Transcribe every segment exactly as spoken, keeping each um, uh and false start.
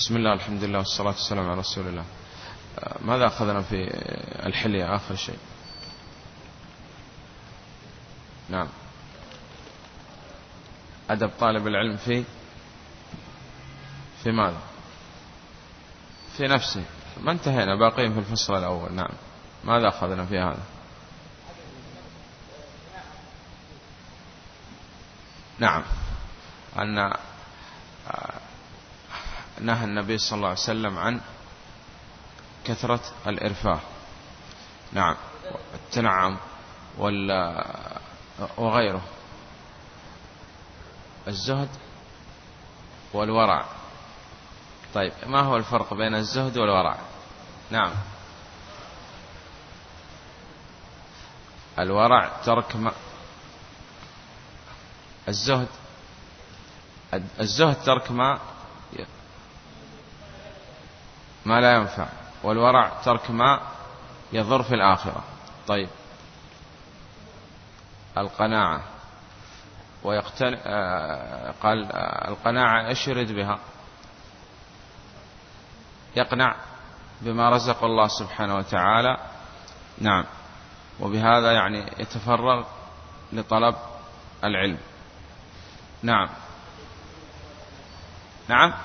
بسم الله، الحمد لله، والصلاة والسلام على رسول الله. ماذا أخذنا في الحلية آخر شيء؟ نعم، أدب طالب العلم في في ماذا؟ في نفسه. ما انتهينا، باقين في الفصل الأول. نعم، ماذا أخذنا في هذا؟ نعم، أن نهى النبي صلى الله عليه وسلم عن كثرة الإرفاه. نعم، التنعم وغيره. الزهد والورع. طيب، ما هو الفرق بين الزهد والورع؟ نعم، الورع ترك ما الزهد الزهد ترك ما ما لا ينفع، والورع ترك ما يضر في الآخرة. طيب، القناعة ويقتل... قال القناعة ايش يريد بها؟ يقنع بما رزق الله سبحانه وتعالى. نعم، وبهذا يعني يتفرغ لطلب العلم. نعم نعم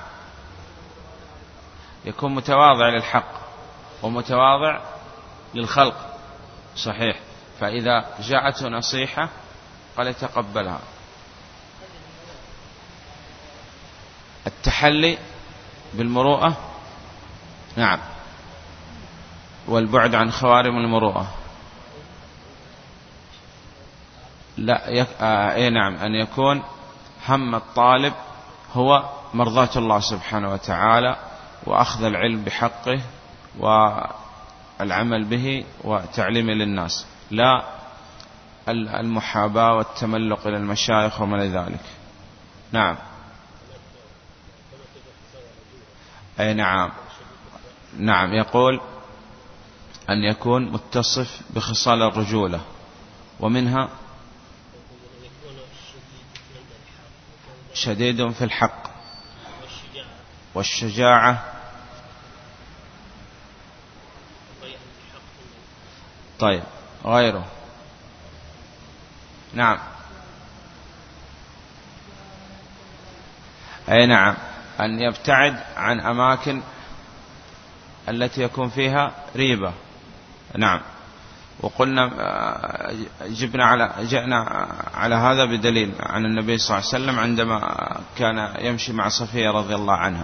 يكون متواضع للحق ومتواضع للخلق. صحيح، فإذا جاءته نصيحة قال يتقبلها. التحلي بالمروءة. نعم، والبعد عن خوارم المروءة. لا يك... آه... إيه نعم، أن يكون هم الطالب هو مرضاة الله سبحانه وتعالى، وأخذ العلم بحقه والعمل به وتعليمه للناس، لا المحاباة والتملق إلى المشايخ وما ذلك. نعم، أي نعم نعم يقول أن يكون متصف بخصال الرجولة، ومنها شديد في الحق والشجاعة. طيب، غيره. نعم، أي نعم، أن يبتعد عن أماكن التي يكون فيها ريبة. نعم، وقلنا جبنا على جئنا على هذا بدليل عن النبي صلى الله عليه وسلم عندما كان يمشي مع صفية رضي الله عنها.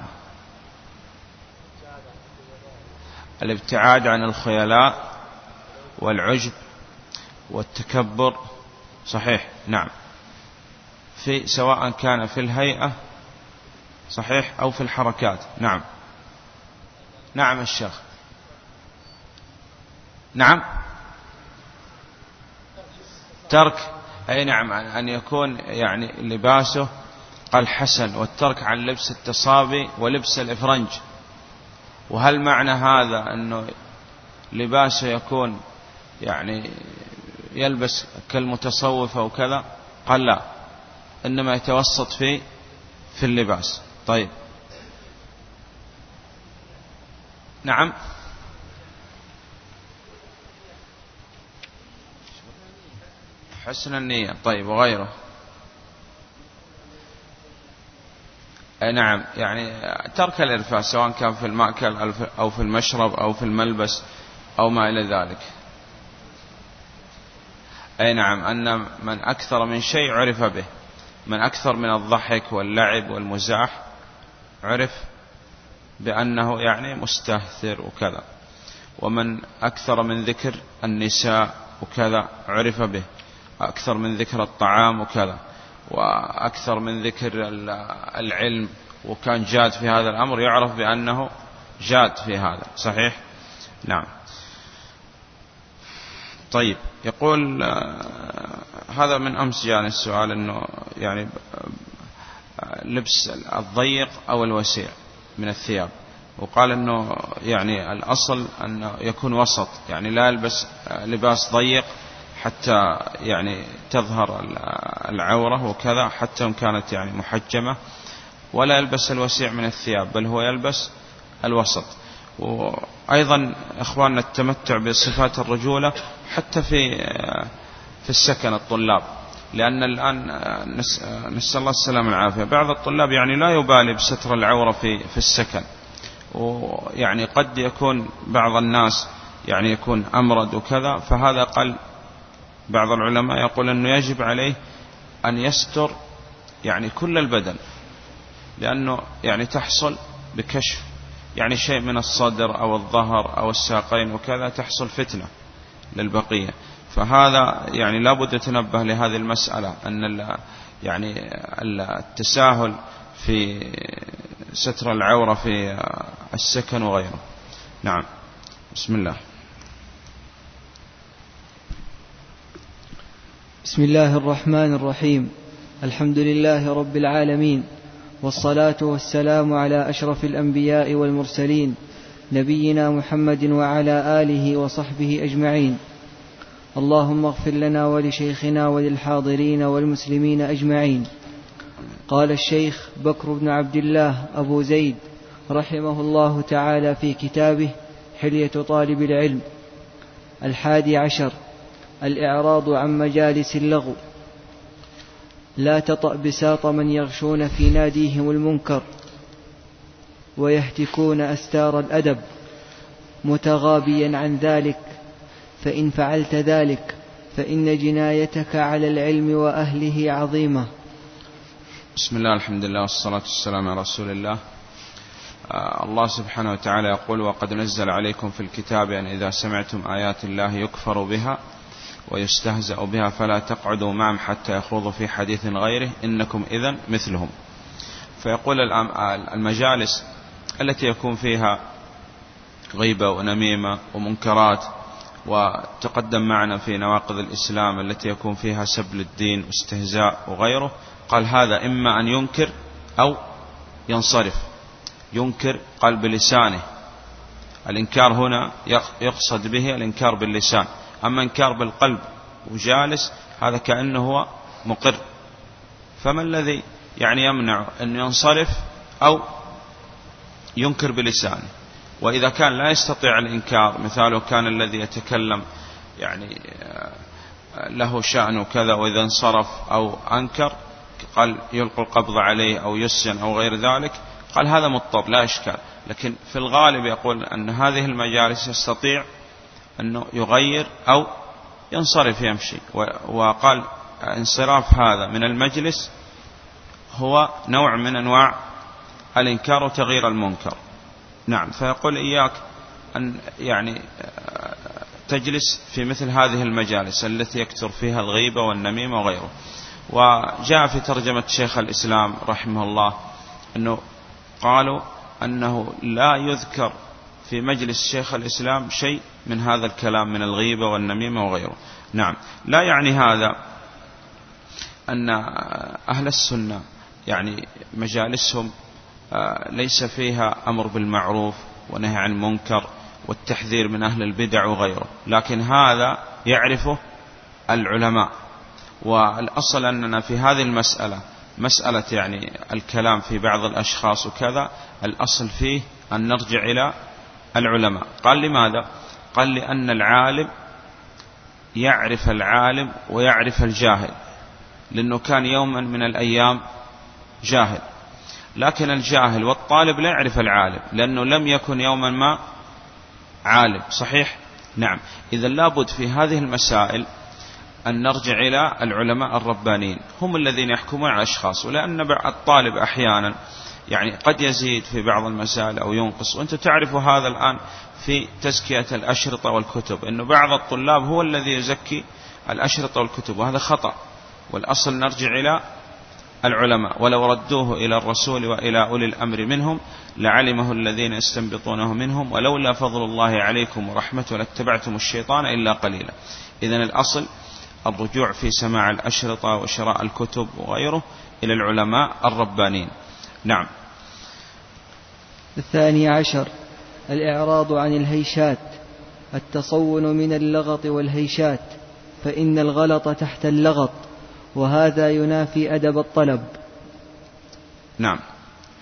الابتعاد عن الخيلاء والعجب والتكبر. صحيح، نعم، في سواء كان في الهيئة صحيح أو في الحركات. نعم نعم الشيخ. نعم، ترك أي نعم أن يكون يعني لباسه قال حسن، والترك عن لبس التصابي ولبس الإفرنج. وهل معنى هذا أنه لباسه يكون يعني يلبس كالمتصوف أو كذا؟ قال لا، إنما يتوسط في في اللباس. طيب، نعم، حسن النية. طيب، وغيره. أي نعم، يعني ترك الإرفاق سواء كان في المأكل أو في المشرب أو في الملبس أو ما إلى ذلك. أي نعم، أن من أكثر من شيء عرف به، من أكثر من الضحك واللعب والمزاح عرف بأنه يعني مستهتر وكذا، ومن أكثر من ذكر النساء وكذا عرف به، أكثر من ذكر الطعام وكذا، وأكثر من ذكر العلم وكان جاد في هذا الأمر يعرف بأنه جاد في هذا. صحيح، نعم. طيب، يقول هذا من أمس جاءني السؤال أنه يعني لبس الضيق أو الوسيع من الثياب، وقال أنه يعني الأصل أن يكون وسط، يعني لا يلبس لباس ضيق حتى يعني تظهر العورة وكذا، حتى إن كانت يعني محجمة، ولا يلبس الوسيع من الثياب، بل هو يلبس الوسط. وأيضا إخواننا التمتع بصفات الرجولة حتى في في السكن الطلاب، لأن الآن نسأل الله السلامة والعافية بعض الطلاب يعني لا يبالي بستر العورة في في السكن، ويعني قد يكون بعض الناس يعني يكون أمرد وكذا، فهذا قال بعض العلماء يقول أنه يجب عليه أن يستر يعني كل البدن، لأنه يعني تحصل بكشف يعني شيء من الصدر أو الظهر أو الساقين وكذا، تحصل فتنة للبقية. فهذا يعني لابد يتنبه لهذه المسألة، أن يعني التساهل في ستر العورة في السكن وغيره. نعم. بسم الله. بسم الله الرحمن الرحيم. الحمد لله رب العالمين، والصلاة والسلام على أشرف الأنبياء والمرسلين، نبينا محمد وعلى آله وصحبه أجمعين. اللهم اغفر لنا ولشيخنا وللحاضرين والمسلمين أجمعين. قال الشيخ بكر بن عبد الله أبو زيد رحمه الله تعالى في كتابه حلية طالب العلم: الحادي عشر الإعراض عن مجالس اللغو. لا تطأ بساط من يغشون في ناديهم المنكر ويهتكون أستار الأدب، متغابيا عن ذلك، فإن فعلت ذلك فإن جنايتك على العلم وأهله عظيمة. بسم الله، الحمد لله، والصلاة والسلام على رسول الله. آه الله سبحانه وتعالى يقول: وقد نزل عليكم في الكتاب أن إذا سمعتم آيات الله يكفر بها ويستهزأ بها فلا تقعدوا معهم حتى يخوضوا في حديث غيره إنكم إذن مثلهم. فيقول المجالس التي يكون فيها غيبة ونميمة ومنكرات، وتقدم معنا في نواقض الإسلام التي يكون فيها سب الدين واستهزاء وغيره، قال هذا إما أن ينكر أو ينصرف. ينكر قال بلسانه، الإنكار هنا يقصد به الإنكار باللسان، أما إنكار بالقلب وجالس هذا كأنه هو مقر. فما الذي يعني يمنع أن ينصرف أو ينكر بلسانه؟ وإذا كان لا يستطيع الإنكار، مثاله كان الذي يتكلم يعني له شأن وكذا، وإذا انصرف أو أنكر قال يلقى القبض عليه أو يسجن أو غير ذلك، قال هذا مضطر لا إشكال. لكن في الغالب يقول أن هذه المجالس يستطيع أنه يغير أو ينصرف يمشي. وقال انصراف هذا من المجلس هو نوع من أنواع الإنكار وتغيير المنكر. نعم. فيقول إياك أن يعني تجلس في مثل هذه المجالس التي يكثر فيها الغيبة والنميمة وغيره. وجاء في ترجمة شيخ الإسلام رحمه الله أنه قالوا أنه لا يذكر في مجلس شيخ الإسلام شيء من هذا الكلام من الغيبة والنميمة وغيره. نعم. لا يعني هذا أن أهل السنة يعني مجالسهم ليس فيها أمر بالمعروف ونهي عن المنكر والتحذير من أهل البدع وغيره، لكن هذا يعرفه العلماء. والأصل أننا في هذه المسألة، مسألة يعني الكلام في بعض الأشخاص وكذا، الأصل فيه أن نرجع إلى العلماء. قال لماذا؟ قال لأن العالم يعرف العالم ويعرف الجاهل، لأنه كان يوما من الأيام جاهل، لكن الجاهل والطالب لا يعرف العالم لأنه لم يكن يوما ما عالم. صحيح؟ نعم. إذا لابد في هذه المسائل أن نرجع إلى العلماء الربانيين، هم الذين يحكمون على الأشخاص. ولأن الطالب أحيانا يعني قد يزيد في بعض المسائل أو ينقص، وأنت تعرف هذا الآن في تزكية الأشرطة والكتب، أنه بعض الطلاب هو الذي يزكي الأشرطة والكتب، وهذا خطأ. والأصل نرجع إلى العلماء، ولو ردوه إلى الرسول وإلى أولي الأمر منهم لعلمه الذين يستنبطونه منهم ولولا فضل الله عليكم ورحمته لاتبعتم الشيطان إلا قليلا. إذن الأصل الرجوع في سماع الأشرطة وشراء الكتب وغيره إلى العلماء الربانيين. نعم. الثاني عشر الإعراض عن الهيشات، التصون من اللغط والهيشات، فإن الغلط تحت اللغط، وهذا ينافي أدب الطلب. نعم.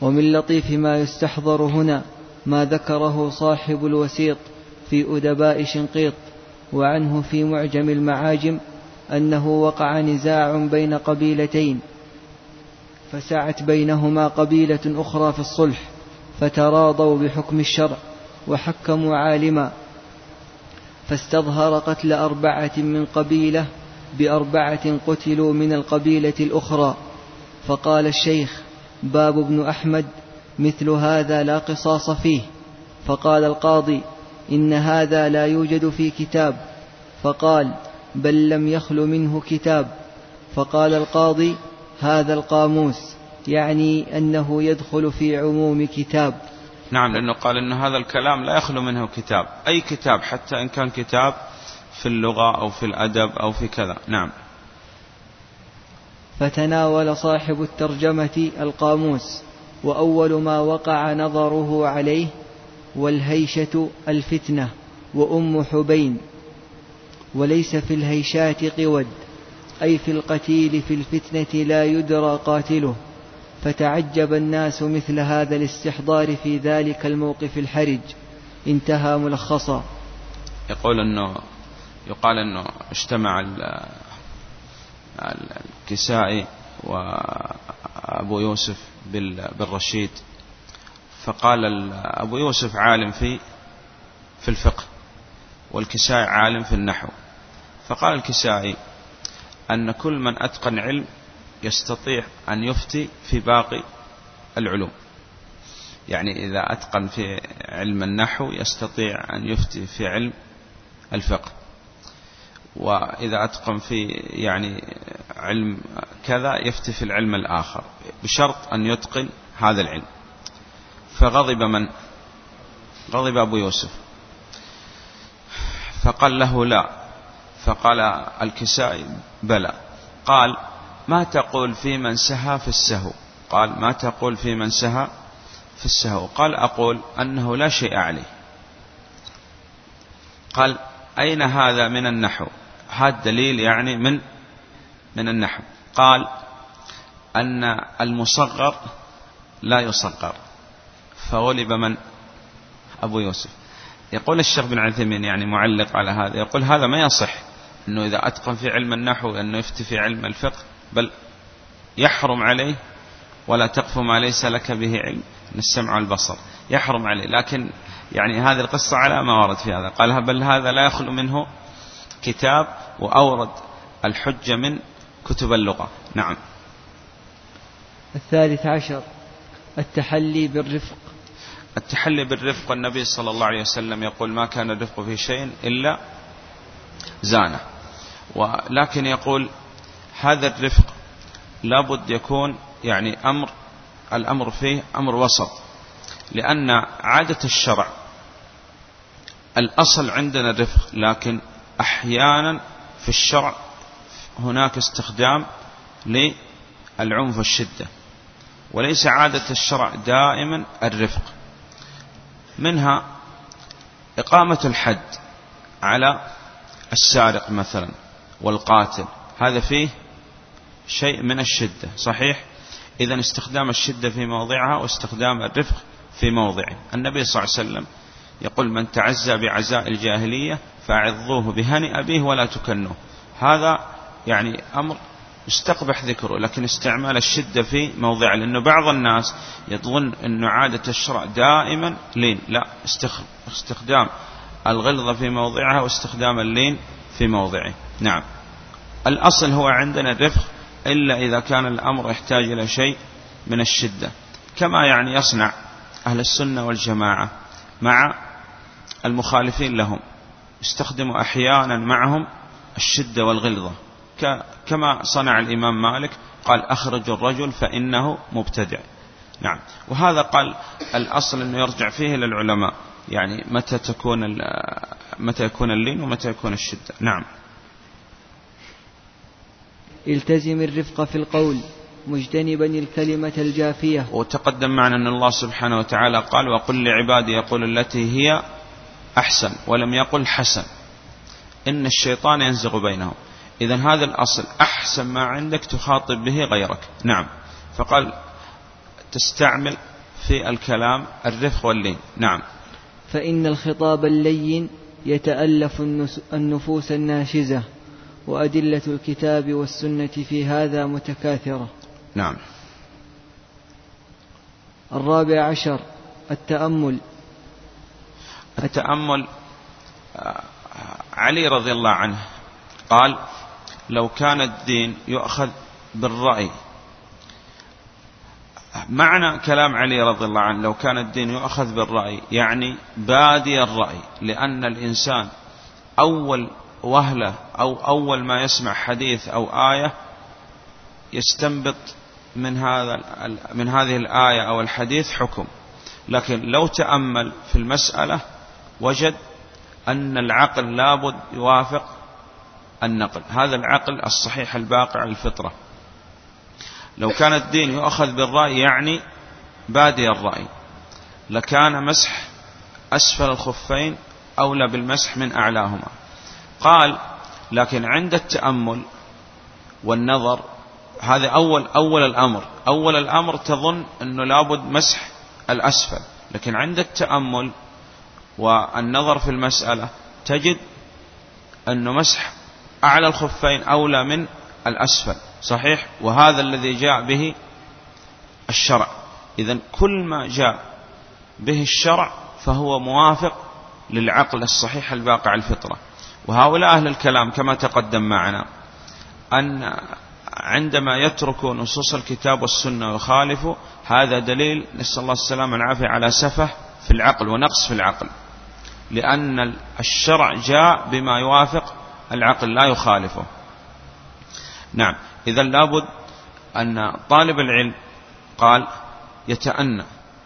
ومن لطيف ما يستحضر هنا ما ذكره صاحب الوسيط في أدباء شنقيط وعنه في معجم المعاجم أنه وقع نزاع بين قبيلتين فسعت بينهما قبيلة أخرى في الصلح فتراضوا بحكم الشرع وحكموا عالما فاستظهر قتل أربعة من قبيلة بأربعة قتلوا من القبيلة الأخرى. فقال الشيخ باب بن أحمد مثل هذا لا قصاص فيه. فقال القاضي إن هذا لا يوجد في كتاب. فقال بل لم يخل منه كتاب. فقال القاضي هذا القاموس، يعني أنه يدخل في عموم كتاب. نعم، لأنه قال إن هذا الكلام لا يخلو منه كتاب، أي كتاب حتى إن كان كتاب في اللغة أو في الأدب أو في كذا. نعم. فتناول صاحب الترجمة القاموس، وأول ما وقع نظره عليه والهيشة الفتنة وأم حبين، وليس في الهيشات قود، أي في القتيل في الفتنة لا يدرى قاتله. فتعجب الناس مثل هذا الاستحضار في ذلك الموقف الحرج. انتهى ملخصا. يقول أنه يقال أنه اجتمع الكسائي وأبو يوسف بالرشيد، فقال أبو يوسف عالم في في الفقه والكسائي عالم في النحو. فقال الكسائي أن كل من أتقن علم يستطيع أن يفتي في باقي العلوم، يعني إذا أتقن في علم النحو يستطيع أن يفتي في علم الفقه، وإذا أتقن في يعني علم كذا يفتي في العلم الآخر، بشرط أن يتقن هذا العلم. فغضب من؟ غضب أبو يوسف، فقال له لا. فقال الكسائي بلى. قال ما تقول في من سهى في السهو؟ قال ما تقول في من سهى في السهو؟ قال أقول أنه لا شيء عليه. قال أين هذا من النحو؟ هذا دليل يعني من من النحو. قال أن المصغر لا يصغر. فغلب من؟ أبو يوسف. يقول الشيخ بن عثيمين يعني معلق على هذا، يقول هذا ما يصح أنه إذا أتقن في علم النحو أنه يفتي في علم الفقه، بل يحرم عليه ولا تقف ما ليس لك به علم، من السمع والبصر يحرم عليه. لكن يعني هذه القصة على ما ورد في هذا، قال بل هذا لا يخلو منه كتاب، وأورد الحجة من كتب اللغة. نعم. الثالث عشر التحلي بالرفق. التحلي بالرفق، النبي صلى الله عليه وسلم يقول ما كان الرفق في شيء إلا زانه. ولكن يقول هذا الرفق لابد يكون يعني أمر الأمر فيه أمر وسط، لأن عادة الشرع الأصل عندنا الرفق، لكن أحيانا في الشرع هناك استخدام للعنف والشدة، وليس عادة الشرع دائما الرفق. منها إقامة الحد على السارق مثلا والقاتل، هذا فيه شيء من الشدة، صحيح؟ إذن استخدام الشدة في موضعها واستخدام الرفق في موضعه. النبي صلى الله عليه وسلم يقول من تعزى بعزاء الجاهلية فأعظوه بهنئ أبيه ولا تكنوه. هذا يعني أمر استقبح ذكره، لكن استعمال الشدة في موضعه، لأنه بعض الناس يظن أن عادة الشرع دائما لين، لا، استخدام الغلظة في موضعها واستخدام اللين في موضعه. نعم. الأصل هو عندنا الرفق، إلا إذا كان الأمر يحتاج إلى شيء من الشدة، كما يعني يصنع أهل السنة والجماعة مع المخالفين لهم، استخدموا أحيانا معهم الشدة والغلظة، كما صنع الإمام مالك، قال أخرجوا الرجل فإنه مبتدع. نعم. وهذا قال الأصل أنه يرجع فيه للعلماء، يعني متى تكون متى يكون اللين ومتى يكون الشدة. نعم. التزم الرفق في القول مجتنبا الكلمة الجافية. وتقدم معنا أن الله سبحانه وتعالى قال وقل لعبادي يقول التي هي أحسن، ولم يقل حسن، إن الشيطان ينزغ بينهم. إذن هذا الأصل، أحسن ما عندك تخاطب به غيرك. نعم. فقال تستعمل في الكلام الرفق واللين. نعم. فإن الخطاب اللين يتألف النفوس الناشزة، وأدلة الكتاب والسنة في هذا متكاثرة. نعم. الرابع عشر التأمل. التأمل علي رضي الله عنه قال: لو كان الدين يؤخذ بالرأي. معنى كلام علي رضي الله عنه لو كان الدين يؤخذ بالرأي يعني بادي الرأي، لأن الإنسان أول وهلة أو أول ما يسمع حديث أو آية يستنبط من هذا من هذه الآية أو الحديث حكم، لكن لو تأمل في المسألة وجد أن العقل لابد يوافق النقل، هذا العقل الصحيح الباقي على الفطرة. لو كان الدين يؤخذ بالرأي يعني بادي الرأي لكان مسح أسفل الخفين أولى بالمسح من أعلاهما. قال: لكن عند التأمل والنظر، هذا أول أول الأمر أول الأمر تظن أنه لابد مسح الأسفل، لكن عند التأمل والنظر في المسألة تجد أنه مسح أعلى الخفين أولى من الأسفل. صحيح؟ وهذا الذي جاء به الشرع. إذن كل ما جاء به الشرع فهو موافق للعقل الصحيح الباقي على الفطرة. وهؤلاء أهل الكلام كما تقدم معنا أن عندما يتركوا نصوص الكتاب والسنة ويخالفوا، هذا دليل نسأل الله السلامة والعافية على سفه في العقل ونقص في العقل، لأن الشرع جاء بما يوافق العقل لا يخالفه. نعم. إذا لابد أن طالب العلم قال يتأنى،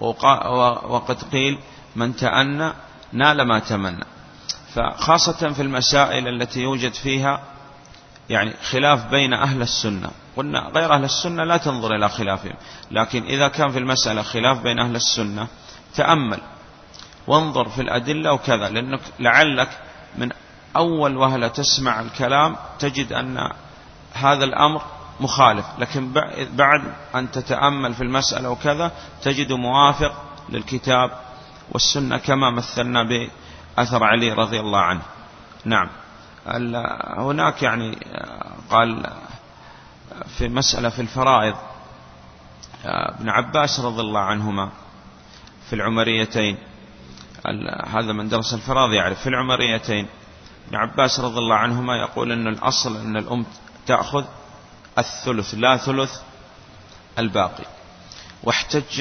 وقد قيل من تأنى نال ما تمنى. فخاصة في المسائل التي يوجد فيها يعني خلاف بين أهل السنة، قلنا غير أهل السنة لا تنظر إلى خلافهم، لكن إذا كان في المسألة خلاف بين أهل السنة تأمل وانظر في الأدلة وكذا، لأنك لعلك من أول وهلة تسمع الكلام تجد أن هذا الأمر مخالف، لكن بعد أن تتأمل في المسألة وكذا تجد موافق للكتاب والسنة كما مثلنا بأثر علي رضي الله عنه. نعم. هناك يعني قال في مسألة في الفرائض ابن عباس رضي الله عنهما في العمريتين، هذا من درس الفرائض يعرف، في العمريتين ابن عباس رضي الله عنهما يقول أن الأصل أن الأم تأخذ الثلث لا ثلث الباقي، واحتج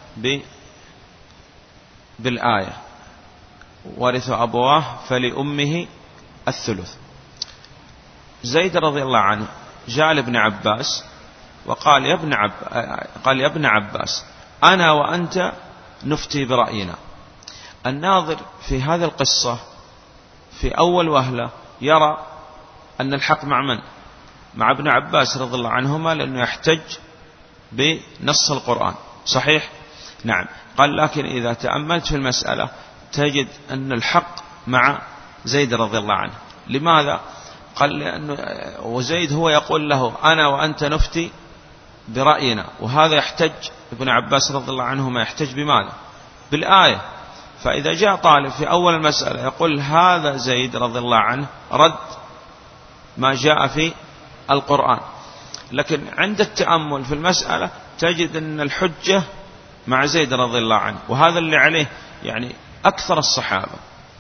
بالآية ورث أبواه فلأمه الثلث. زيد رضي الله عنه جاء لابن عباس وقال يا ابن عب... قال يا ابن عباس أنا وأنت نفتي برأينا. الناظر في هذه القصة في أول وهلة يرى أن الحق مع من؟ مع ابن عباس رضي الله عنهما، لأنه يحتج بنص القرآن. صحيح؟ نعم. قال لكن إذا تأملت في المسألة تجد أن الحق مع زيد رضي الله عنه. لماذا؟ قال لأنه وزيد هو يقول له أنا وأنت نفتي برأينا، وهذا يحتج ابن عباس رضي الله عنهما يحتج بماذا؟ بالآية. فإذا جاء طالب في أول المسألة يقول هذا زيد رضي الله عنه رد ما جاء في القرآن، لكن عند التأمل في المسألة تجد أن الحجة مع زيد رضي الله عنه، وهذا اللي عليه يعني أكثر الصحابة.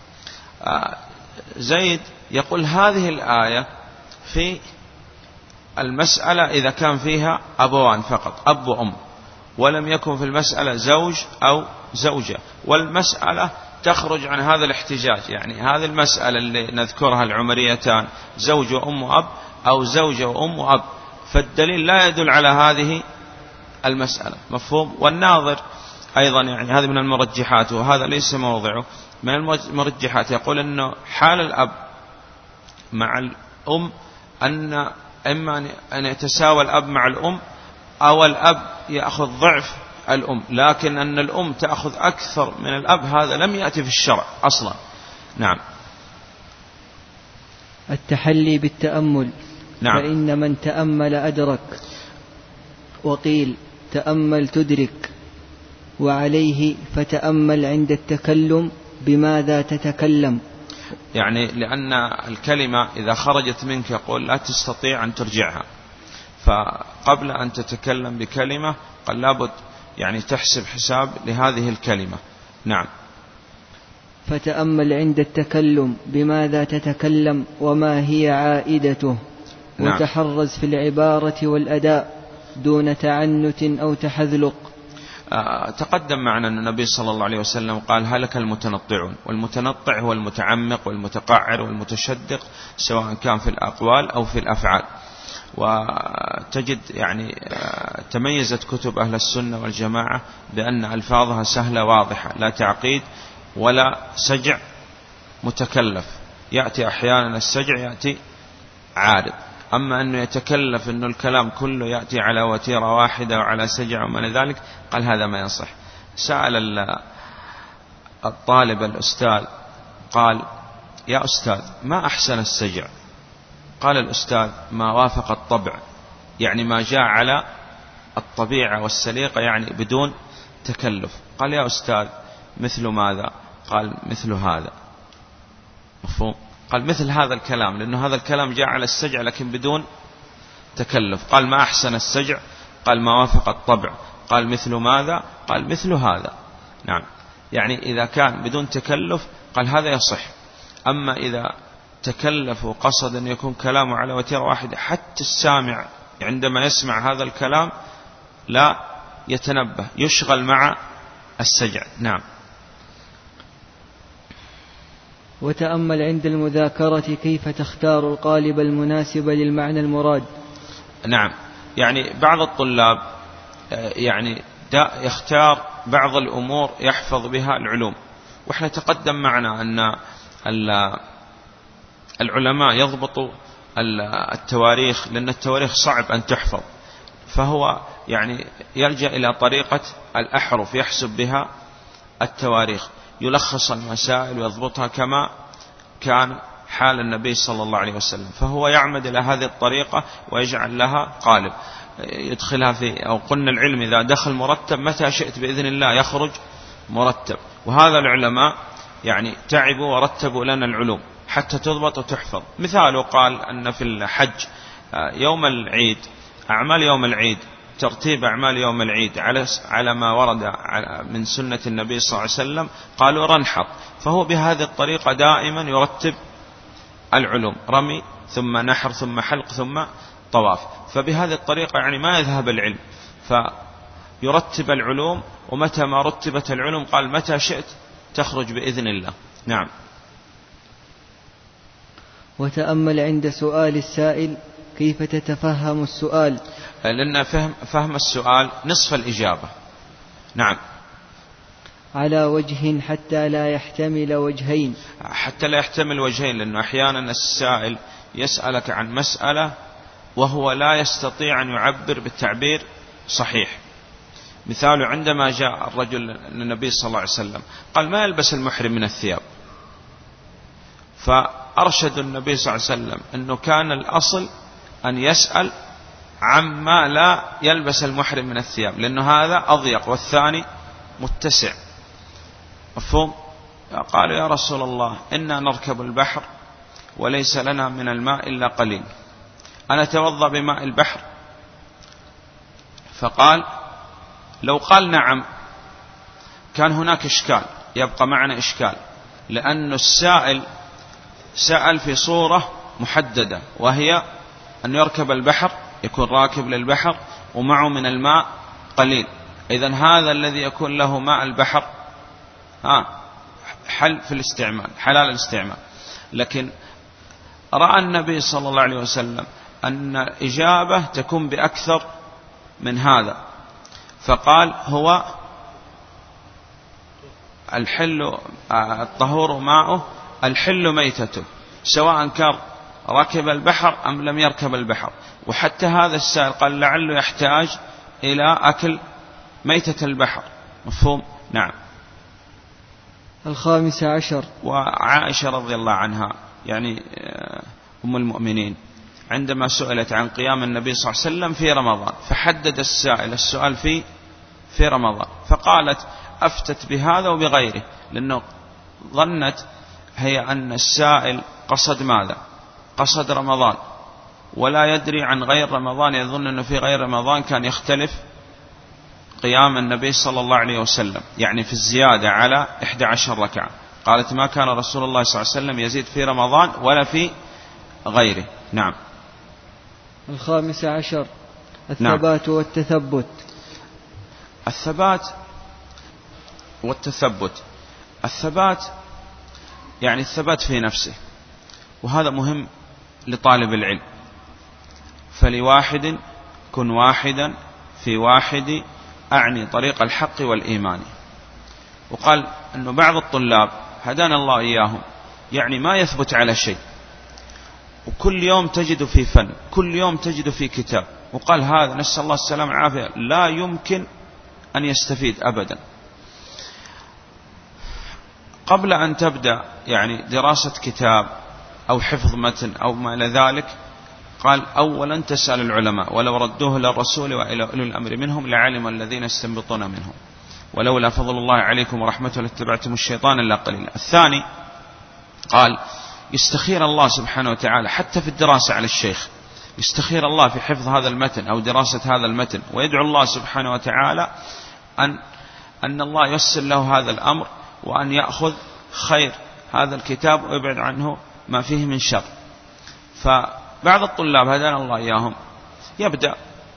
زيد يقول هذه الآية في المسألة إذا كان فيها أبوان فقط، أب وأم، ولم يكن في المسألة زوج أو زوجة، والمسألة تخرج عن هذا الاحتجاج. يعني هذه المسألة اللي نذكرها العمريتان زوج وأم وأب أو زوجة وأم وأب، فالدليل لا يدل على هذه المسألة. مفهوم؟ والناظر أيضا يعني هذه من المرجحات، وهذا ليس موضعه، من المرجحات يقول أنه حال الأب مع الأم أن إما أن يتساوى الأب مع الأم أو الأب يأخذ ضعف الأم، لكن أن الأم تأخذ أكثر من الأب هذا لم يأتي في الشرع أصلا. نعم. التحلي بالتأمل. نعم. فإن من تأمل أدرك، وقيل تأمل تدرك، وعليه فتأمل عند التكلم بماذا تتكلم. يعني لأن الكلمة إذا خرجت منك يقول لا تستطيع أن ترجعها، فقبل أن تتكلم بكلمة قال لابد يعني تحسب حساب لهذه الكلمة. نعم. فتأمل عند التكلم بماذا تتكلم وما هي عائدته. نعم. وتحرز في العبارة والأداء دون تعنت أو تحذلق. آه تقدم معنا أن النبي صلى الله عليه وسلم قال هلك المتنطعون، والمتنطع هو المتعمق والمتقعر والمتشدق سواء كان في الأقوال أو في الأفعال. وتجد يعني آه تميزت كتب أهل السنة والجماعة بأن ألفاظها سهلة واضحة، لا تعقيد ولا سجع متكلف. يأتي أحيانا السجع يأتي عارض، أما أنه يتكلف أنه الكلام كله يأتي على وتيرة واحدة وعلى سجع ومن ذلك، قال هذا ما ينصح. سأل الطالب الأستاذ قال يا أستاذ ما أحسن السجع؟ قال الأستاذ ما وافق الطبع، يعني ما جاء على الطبيعة والسليقة، يعني بدون تكلف. قال يا أستاذ مثل ماذا؟ قال مثل هذا. مفهوم؟ قال مثل هذا الكلام، لأنه هذا الكلام جاء على السجع لكن بدون تكلف. قال ما أحسن السجع؟ قال ما وافق الطبع. قال مثل ماذا؟ قال مثل هذا. نعم، يعني إذا كان بدون تكلف قال هذا يصح. أما إذا تكلف وقصد أن يكون كلامه على وتيرة واحدة، حتى السامع عندما يسمع هذا الكلام لا يتنبه، يشغل مع السجع. نعم. وتأمل عند المذاكرة كيف تختار القالب المناسب للمعنى المراد. نعم، يعني بعض الطلاب يعني يختار بعض الأمور يحفظ بها العلوم، وإحنا تقدم معنا أن العلماء يضبطوا التواريخ، لأن التواريخ صعب أن تحفظ، فهو يعني يلجأ إلى طريقة الأحرف يحسب بها التواريخ، يلخص المسائل ويضبطها كما كان حال النبي صلى الله عليه وسلم. فهو يعمد إلى هذه الطريقة ويجعل لها قالب يدخلها في، أو قلنا العلم إذا دخل مرتب متى شئت بإذن الله يخرج مرتب. وهذا العلماء يعني تعبوا ورتبوا لنا العلوم حتى تضبط وتحفظ. مثاله قال أن في الحج يوم العيد أعمال يوم العيد، ترتيب أعمال يوم العيد على على ما ورد من سنة النبي صلى الله عليه وسلم، قالوا رنحط. فهو بهذه الطريقة دائما يرتب العلوم، رمي ثم نحر ثم حلق ثم طواف. فبهذه الطريقة يعني ما يذهب العلم، فيرتب العلوم، ومتى ما رتبت العلوم قال متى شئت تخرج بإذن الله. نعم. وتأمل عند سؤال السائل كيف تتفهم السؤال، لأن فهم, فهم السؤال نصف الإجابة. نعم. على وجه حتى لا يحتمل وجهين، حتى لا يحتمل وجهين، لأنه أحيانا السائل يسألك عن مسألة وهو لا يستطيع أن يعبر بالتعبير صحيح. مثال عندما جاء الرجل للنبي صلى الله عليه وسلم قال ما يلبس المحرم من الثياب، فأرشد النبي صلى الله عليه وسلم أنه كان الأصل أن يسأل عما لا يلبس المحرم من الثياب، لأنه هذا أضيق والثاني متسع. مفهوم؟ قالوا يا رسول الله إنا نركب البحر وليس لنا من الماء إلا قليل، أنا أتوضأ بماء البحر؟ فقال لو قال نعم كان هناك إشكال، يبقى معنا إشكال، لأن السائل سأل في صورة محددة، وهي أن يركب البحر، يكون راكب للبحر ومعه من الماء قليل. إذن هذا الذي يكون له ماء البحر ها حل في الاستعمال، حلال الاستعمال. لكن رأى النبي صلى الله عليه وسلم أن إجابة تكون بأكثر من هذا، فقال هو الحل الطهور ماؤه الحل ميتته، سواء كان ركب البحر أم لم يركب البحر. وحتى هذا السائل قال لعله يحتاج إلى أكل ميتة البحر. مفهوم؟ نعم. الخامس عشر. وعائشة رضي الله عنها يعني أم المؤمنين عندما سئلت عن قيام النبي صلى الله عليه وسلم في رمضان، فحدد السائل السؤال في في في رمضان، فقالت أفتت بهذا وبغيره، لأنه ظنت هي أن السائل قصد ماذا؟ قصد رمضان، ولا يدري عن غير رمضان، يظن أنه في غير رمضان كان يختلف قيام النبي صلى الله عليه وسلم، يعني في الزيادة على إحدى عشر ركعة. قالت ما كان رسول الله صلى الله عليه وسلم يزيد في رمضان ولا في غيره. نعم. الخامس عشر الثبات نعم. والتثبت. الثبات والتثبت. الثبات يعني الثبات في نفسه، وهذا مهم لطالب العلم. فلواحد كن واحدا في واحد، أعني طريق الحق والإيمان. وقال أنه بعض الطلاب هدانا الله إياهم يعني ما يثبت على شيء، وكل يوم تجد في فن، كل يوم تجد في كتاب، وقال هذا نسأل الله السلامة والعافية لا يمكن أن يستفيد أبدا. قبل أن تبدأ يعني دراسة كتاب أو حفظ متن أو ما إلى ذلك، قال أولا تسأل العلماء، ولو ردوه للرسول وإلى أولي الأمر منهم لعلم الذين يستنبطون منهم، ولولا فضل الله عليكم ورحمته لاتبعتم الشيطان إلا قليلا. الثاني قال يستخير الله سبحانه وتعالى حتى في الدراسة على الشيخ، يستخير الله في حفظ هذا المتن أو دراسة هذا المتن، ويدعو الله سبحانه وتعالى أن أن الله ييسر له هذا الأمر، وأن يأخذ خير هذا الكتاب ويبعد عنه ما فيه من شر. فبعض الطلاب هدانا الله إياهم يبدأ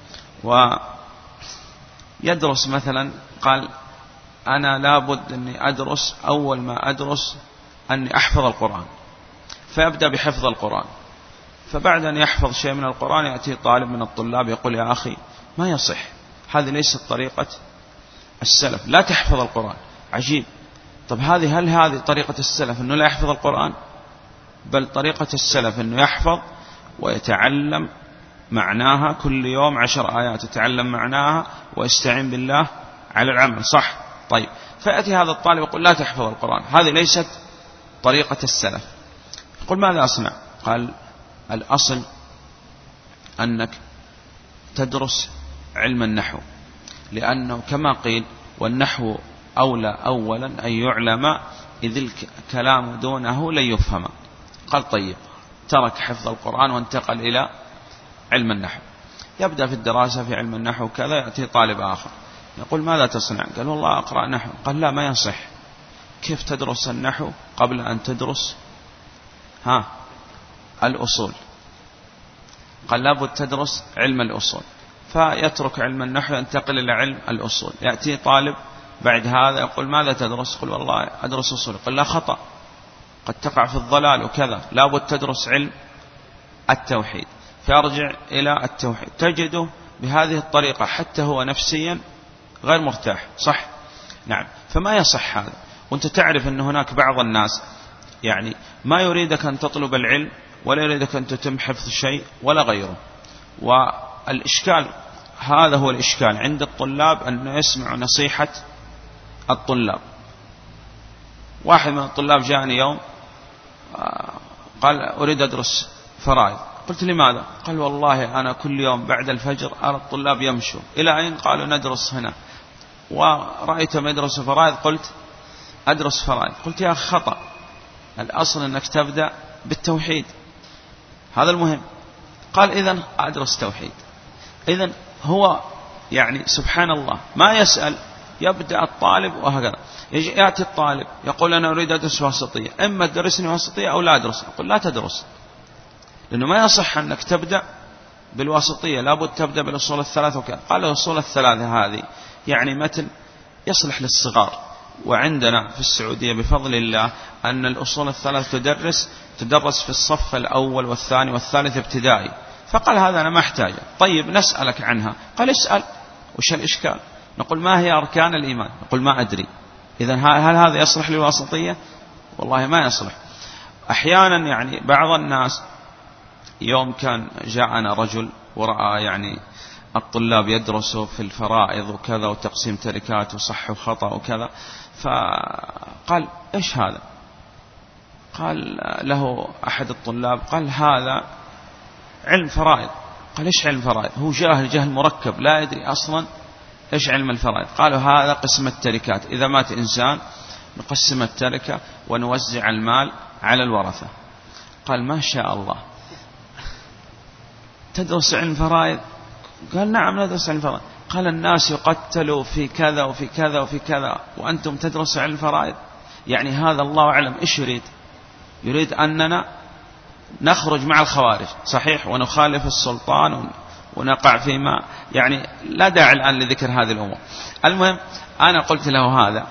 ويدرس مثلا، قال أنا لابد أني أدرس، أول ما أدرس أني أحفظ القرآن، فيبدأ بحفظ القرآن. فبعد أن يحفظ شيء من القرآن يأتي طالب من الطلاب يقول يا أخي ما يصح، هذه ليست طريقة السلف، لا تحفظ القرآن. عجيب، طب هذه هل هذه طريقة السلف أنه لا يحفظ القرآن؟ بل طريقة السلف أنه يحفظ ويتعلم معناها كل يوم عشر آيات، يتعلم معناها ويستعين بالله على العمل. صح؟ طيب، فيأتي هذا الطالب يقول لا تحفظ القرآن، هذه ليست طريقة السلف. يقول ماذا أصنع؟ قال الأصل أنك تدرس علم النحو، لأنه كما قيل والنحو أولى أولا أن يعلم إذ الكلام دونه لن يفهم. قال طيب، ترك حفظ القرآن وانتقل إلى علم النحو، يبدأ في الدراسة في علم النحو كذا. يأتي طالب آخر يقول ماذا تصنع؟ قال والله أقرأ نحو. قال لا، ما يصح، كيف تدرس النحو قبل أن تدرس ها الأصول؟ قال لابد تدرس علم الأصول. فيترك علم النحو ينتقل إلى علم الأصول. يأتي طالب بعد هذا يقول ماذا تدرس؟ قل والله أدرس أصول. قل لا، خطأ، قد تقع في الضلال وكذا، لابد تدرس علم التوحيد. فيرجع إلى التوحيد، تجده بهذه الطريقة حتى هو نفسيا غير مرتاح. صح؟ نعم. فما يصح هذا. وانت تعرف أن هناك بعض الناس يعني ما يريدك أن تطلب العلم ولا يريدك أن تتم حفظ شيء ولا غيره. والإشكال هذا هو الإشكال عند الطلاب، أن يسمعوا نصيحة الطلاب. واحد من الطلاب جاءني يوم قال أريد أدرس فرائض. قلت لماذا؟ قال والله أنا كل يوم بعد الفجر أرى الطلاب يمشوا إلى أين؟ قالوا ندرس هنا، ورأيتهم يدرسوا فرائض، قلت أدرس فرائض. قلت يا أخي خطأ، الأصل أنك تبدأ بالتوحيد، هذا المهم. قال إذن أدرس توحيد. إذن هو يعني سبحان الله ما يسأل، يبدأ الطالب وهكذا. يأتي الطالب يقول أنا أريد أدرس واسطية، إما تدرسني واسطية أو لا أدرس. أقول لا تدرس، لأنه ما يصح أنك تبدأ بالواسطية، لابد تبدأ بالأصول الثلاثة وكذا. قال الأصول الثلاثة هذه يعني متن يصلح للصغار، وعندنا في السعودية بفضل الله أن الأصول الثلاث تدرس تدرس في الصف الأول والثاني والثالث ابتدائي. فقال هذا أنا ما أحتاجه. طيب نسألك عنها. قال اسأل، وش الإشكال؟ نقول ما هي أركان الإيمان؟ نقول ما أدري. إذن هل هذا يصلح للواسطية؟ والله ما يصلح. أحيانا يعني بعض الناس، يوم كان جاءنا رجل ورأى يعني الطلاب يدرسوا في الفرائض وكذا وتقسيم تركات وصح وخطأ وكذا، فقال إيش هذا؟ قال له أحد الطلاب، قال هذا علم فرائض. قال إيش علم فرائض؟ هو جاهل جهل مركب، لا يدري أصلا إيش علم الفرائض؟ قالوا هذا قسم التركات، إذا مات إنسان نقسم التركة ونوزع المال على الورثة. قال ما شاء الله، تدرس علم فرائض؟ قال نعم ندرس علم فرائض. قال الناس يقتلوا في كذا وفي كذا وفي كذا وأنتم تدرسوا علم فرائض؟ يعني هذا الله أعلم إيش يريد؟ يريد أننا نخرج مع الخوارج، صحيح، ونخالف السلطان ونقع فيما يعني لا داعي الآن لذكر هذه الأمور. المهم أنا قلت له هذا،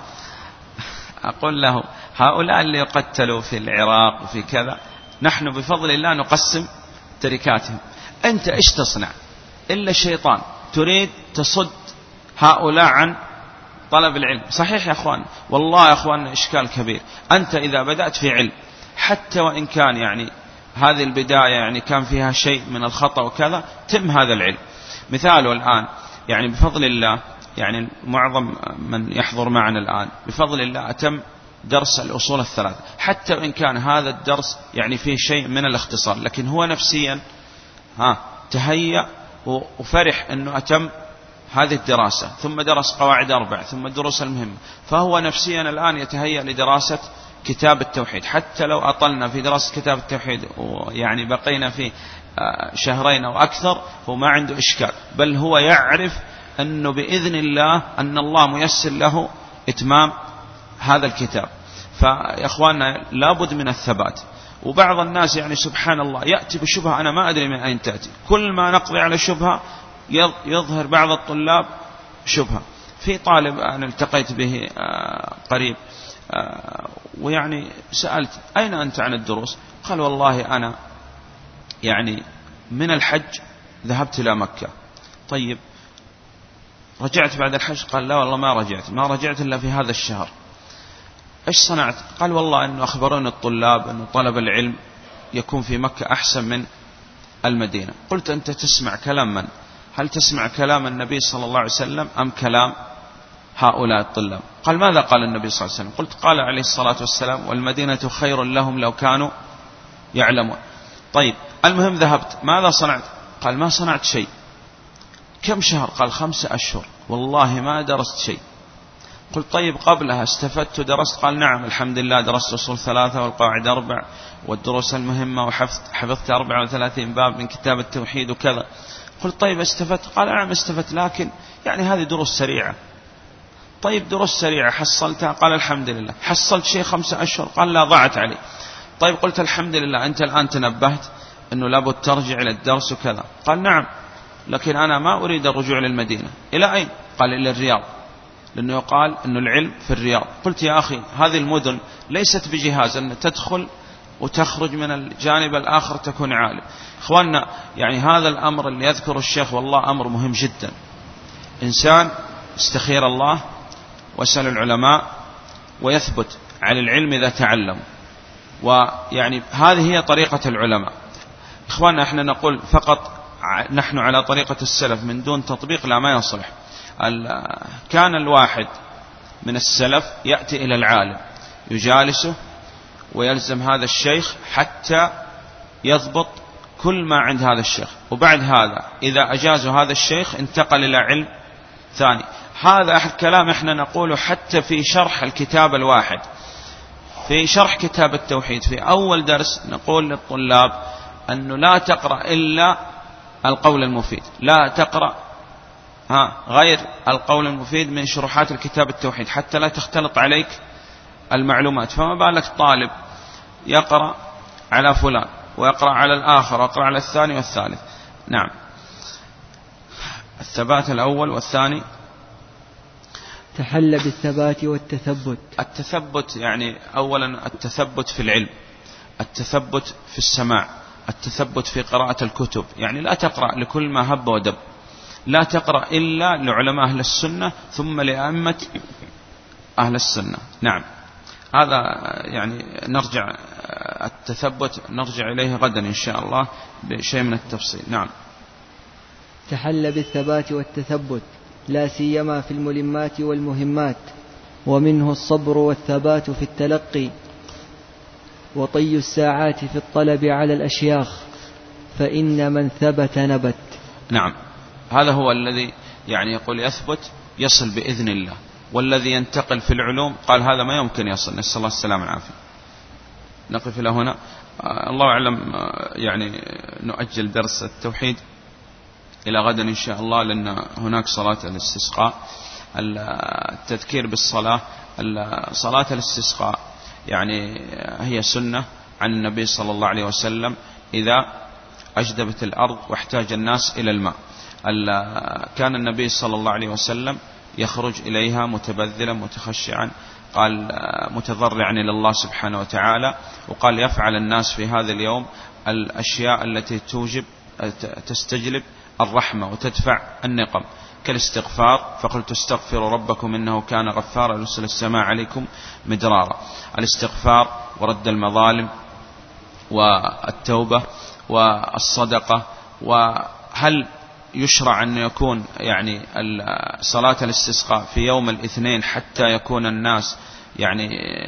أقول له هؤلاء اللي يقتلوا في العراق وفي كذا نحن بفضل الله نقسم تركاتهم، أنت إيش تصنع؟ إلا الشيطان تريد تصد هؤلاء عن طلب العلم. صحيح يا أخوان، والله يا أخوان إشكال كبير. أنت إذا بدأت في علم حتى وإن كان يعني هذه البداية يعني كان فيها شيء من الخطأ وكذا، تم هذا العلم. مثاله الآن يعني بفضل الله، يعني معظم من يحضر معنا الآن بفضل الله أتم درس الأصول الثلاثة، حتى وإن كان هذا الدرس يعني فيه شيء من الاختصار، لكن هو نفسيا ها تهيأ وفرح أنه أتم هذه الدراسة، ثم درس قواعد أربع، ثم الدروس المهمة، فهو نفسيا الآن يتهيأ لدراسة كتاب التوحيد. حتى لو أطلنا في دراسة كتاب التوحيد ويعني بقينا في شهرين أو أكثر، هو ما عنده إشكال، بل هو يعرف أنه بإذن الله أن الله ميسر له إتمام هذا الكتاب. فيا أخواننا لابد من الثبات. وبعض الناس يعني سبحان الله يأتي بشبهة أنا ما أدري من أين تأتي، كل ما نقضي على شبهة يظهر بعض الطلاب شبهة. في طالب أنا التقيت به قريب ويعني سألت أين أنت عن الدروس؟ قال والله أنا يعني من الحج ذهبت إلى مكة. طيب رجعت بعد الحج؟ قال لا والله ما رجعت، ما رجعت إلا في هذا الشهر. إيش صنعت؟ قال والله أنه أخبرون الطلاب أنه طلب العلم يكون في مكة أحسن من المدينة. قلت أنت تسمع كلام من؟ هل تسمع كلام النبي صلى الله عليه وسلم أم كلام هؤلاء الطلاب؟ قال ماذا قال النبي صلى الله عليه وسلم؟ قلت قال عليه الصلاة والسلام والمدينة خير لهم لو كانوا يعلمون. طيب المهم ذهبت، ماذا صنعت؟ قال ما صنعت شيء. كم شهر؟ قال خمسة أشهر، والله ما درست شيء. قلت طيب قبلها استفدت ودرست؟ قال نعم الحمد لله درست أصول ثلاثة والقواعد أربع والدروس المهمة وحفظت حفظت أربعة وثلاثين باب من كتاب التوحيد وكذا. قلت طيب استفدت؟ قال نعم استفدت، لكن يعني هذه دروس سريعة. طيب دروس سريعة حصلتها؟ قال الحمد لله. حصلت شيء خمسة أشهر؟ قال لا ضاعت علي. طيب قلت الحمد لله أنت الآن تنبهت أنه لابد ترجع إلى الدرس وكذا. قال نعم، لكن أنا ما أريد الرجوع للمدينة. إلى أين؟ قال إلى الرياض، لأنه يقال أنه العلم في الرياض. قلت يا أخي هذه المدن ليست بجهاز أن تدخل وتخرج من الجانب الآخر تكون عالم. إخواننا يعني هذا الأمر اللي يذكر الشيخ والله أمر مهم جدا. إنسان استخير الله واسأل العلماء ويثبت على العلم إذا تعلم، ويعني هذه هي طريقة العلماء. إخواننا احنا نقول فقط نحن على طريقة السلف من دون تطبيق لا ما يصلح. كان الواحد من السلف يأتي إلى العالم يجالسه ويلزم هذا الشيخ حتى يضبط كل ما عند هذا الشيخ، وبعد هذا إذا أجازوا هذا الشيخ انتقل إلى علم ثاني. هذا أحد كلام احنا نقوله حتى في شرح الكتاب الواحد، في شرح كتاب التوحيد في أول درس نقول للطلاب أنه لا تقرأ إلا القول المفيد، لا تقرأ ها غير القول المفيد من شروحات الكتاب التوحيد حتى لا تختلط عليك المعلومات. فما بالك طالب يقرأ على فلان ويقرأ على الآخر ويقرأ على الثاني والثالث. نعم، الثبات الأول والثاني تحل بالثبات والتثبت. التثبت يعني أولا التثبت في العلم، التثبت في السماع، التثبت في قراءة الكتب، يعني لا تقرأ لكل ما هب ودب، لا تقرأ إلا لعلماء أهل السنة ثم لأئمة أهل السنة. نعم، هذا يعني نرجع التثبت نرجع إليه غدا إن شاء الله بشيء من التفصيل. نعم، تحل بالثبات والتثبت لا سيما في الملمات والمهمات، ومنه الصبر والثبات في التلقي، وطي الساعات في الطلب على الأشياخ، فإن من ثبت نبت. نعم، هذا هو الذي يعني يقول يثبت يصل بإذن الله، والذي ينتقل في العلوم قال هذا ما يمكن يصل، نسأل الله السلامة والعافية. نقف إلى هنا، الله أعلم. يعني نؤجل درس التوحيد إلى غدا إن شاء الله، لأن هناك صلاة الاستسقاء. التذكير بالصلاة، صلاة الاستسقاء يعني هي سنة عن النبي صلى الله عليه وسلم إذا أجدبت الأرض واحتاج الناس إلى الماء. كان النبي صلى الله عليه وسلم يخرج إليها متبذلا متخشعا، قال متضرعا إلى الله سبحانه وتعالى، وقال يفعل الناس في هذا اليوم الأشياء التي توجب تستجلب الرحمة وتدفع النقم، كالاستغفار، فقلت استغفروا ربكم إنه كان غفارا يرسل السماء عليكم مدرارا. الاستغفار ورد المظالم والتوبة والصدقة. وهل يشرع أن يكون يعني صلاة الاستسقاء في يوم الاثنين حتى يكون الناس يعني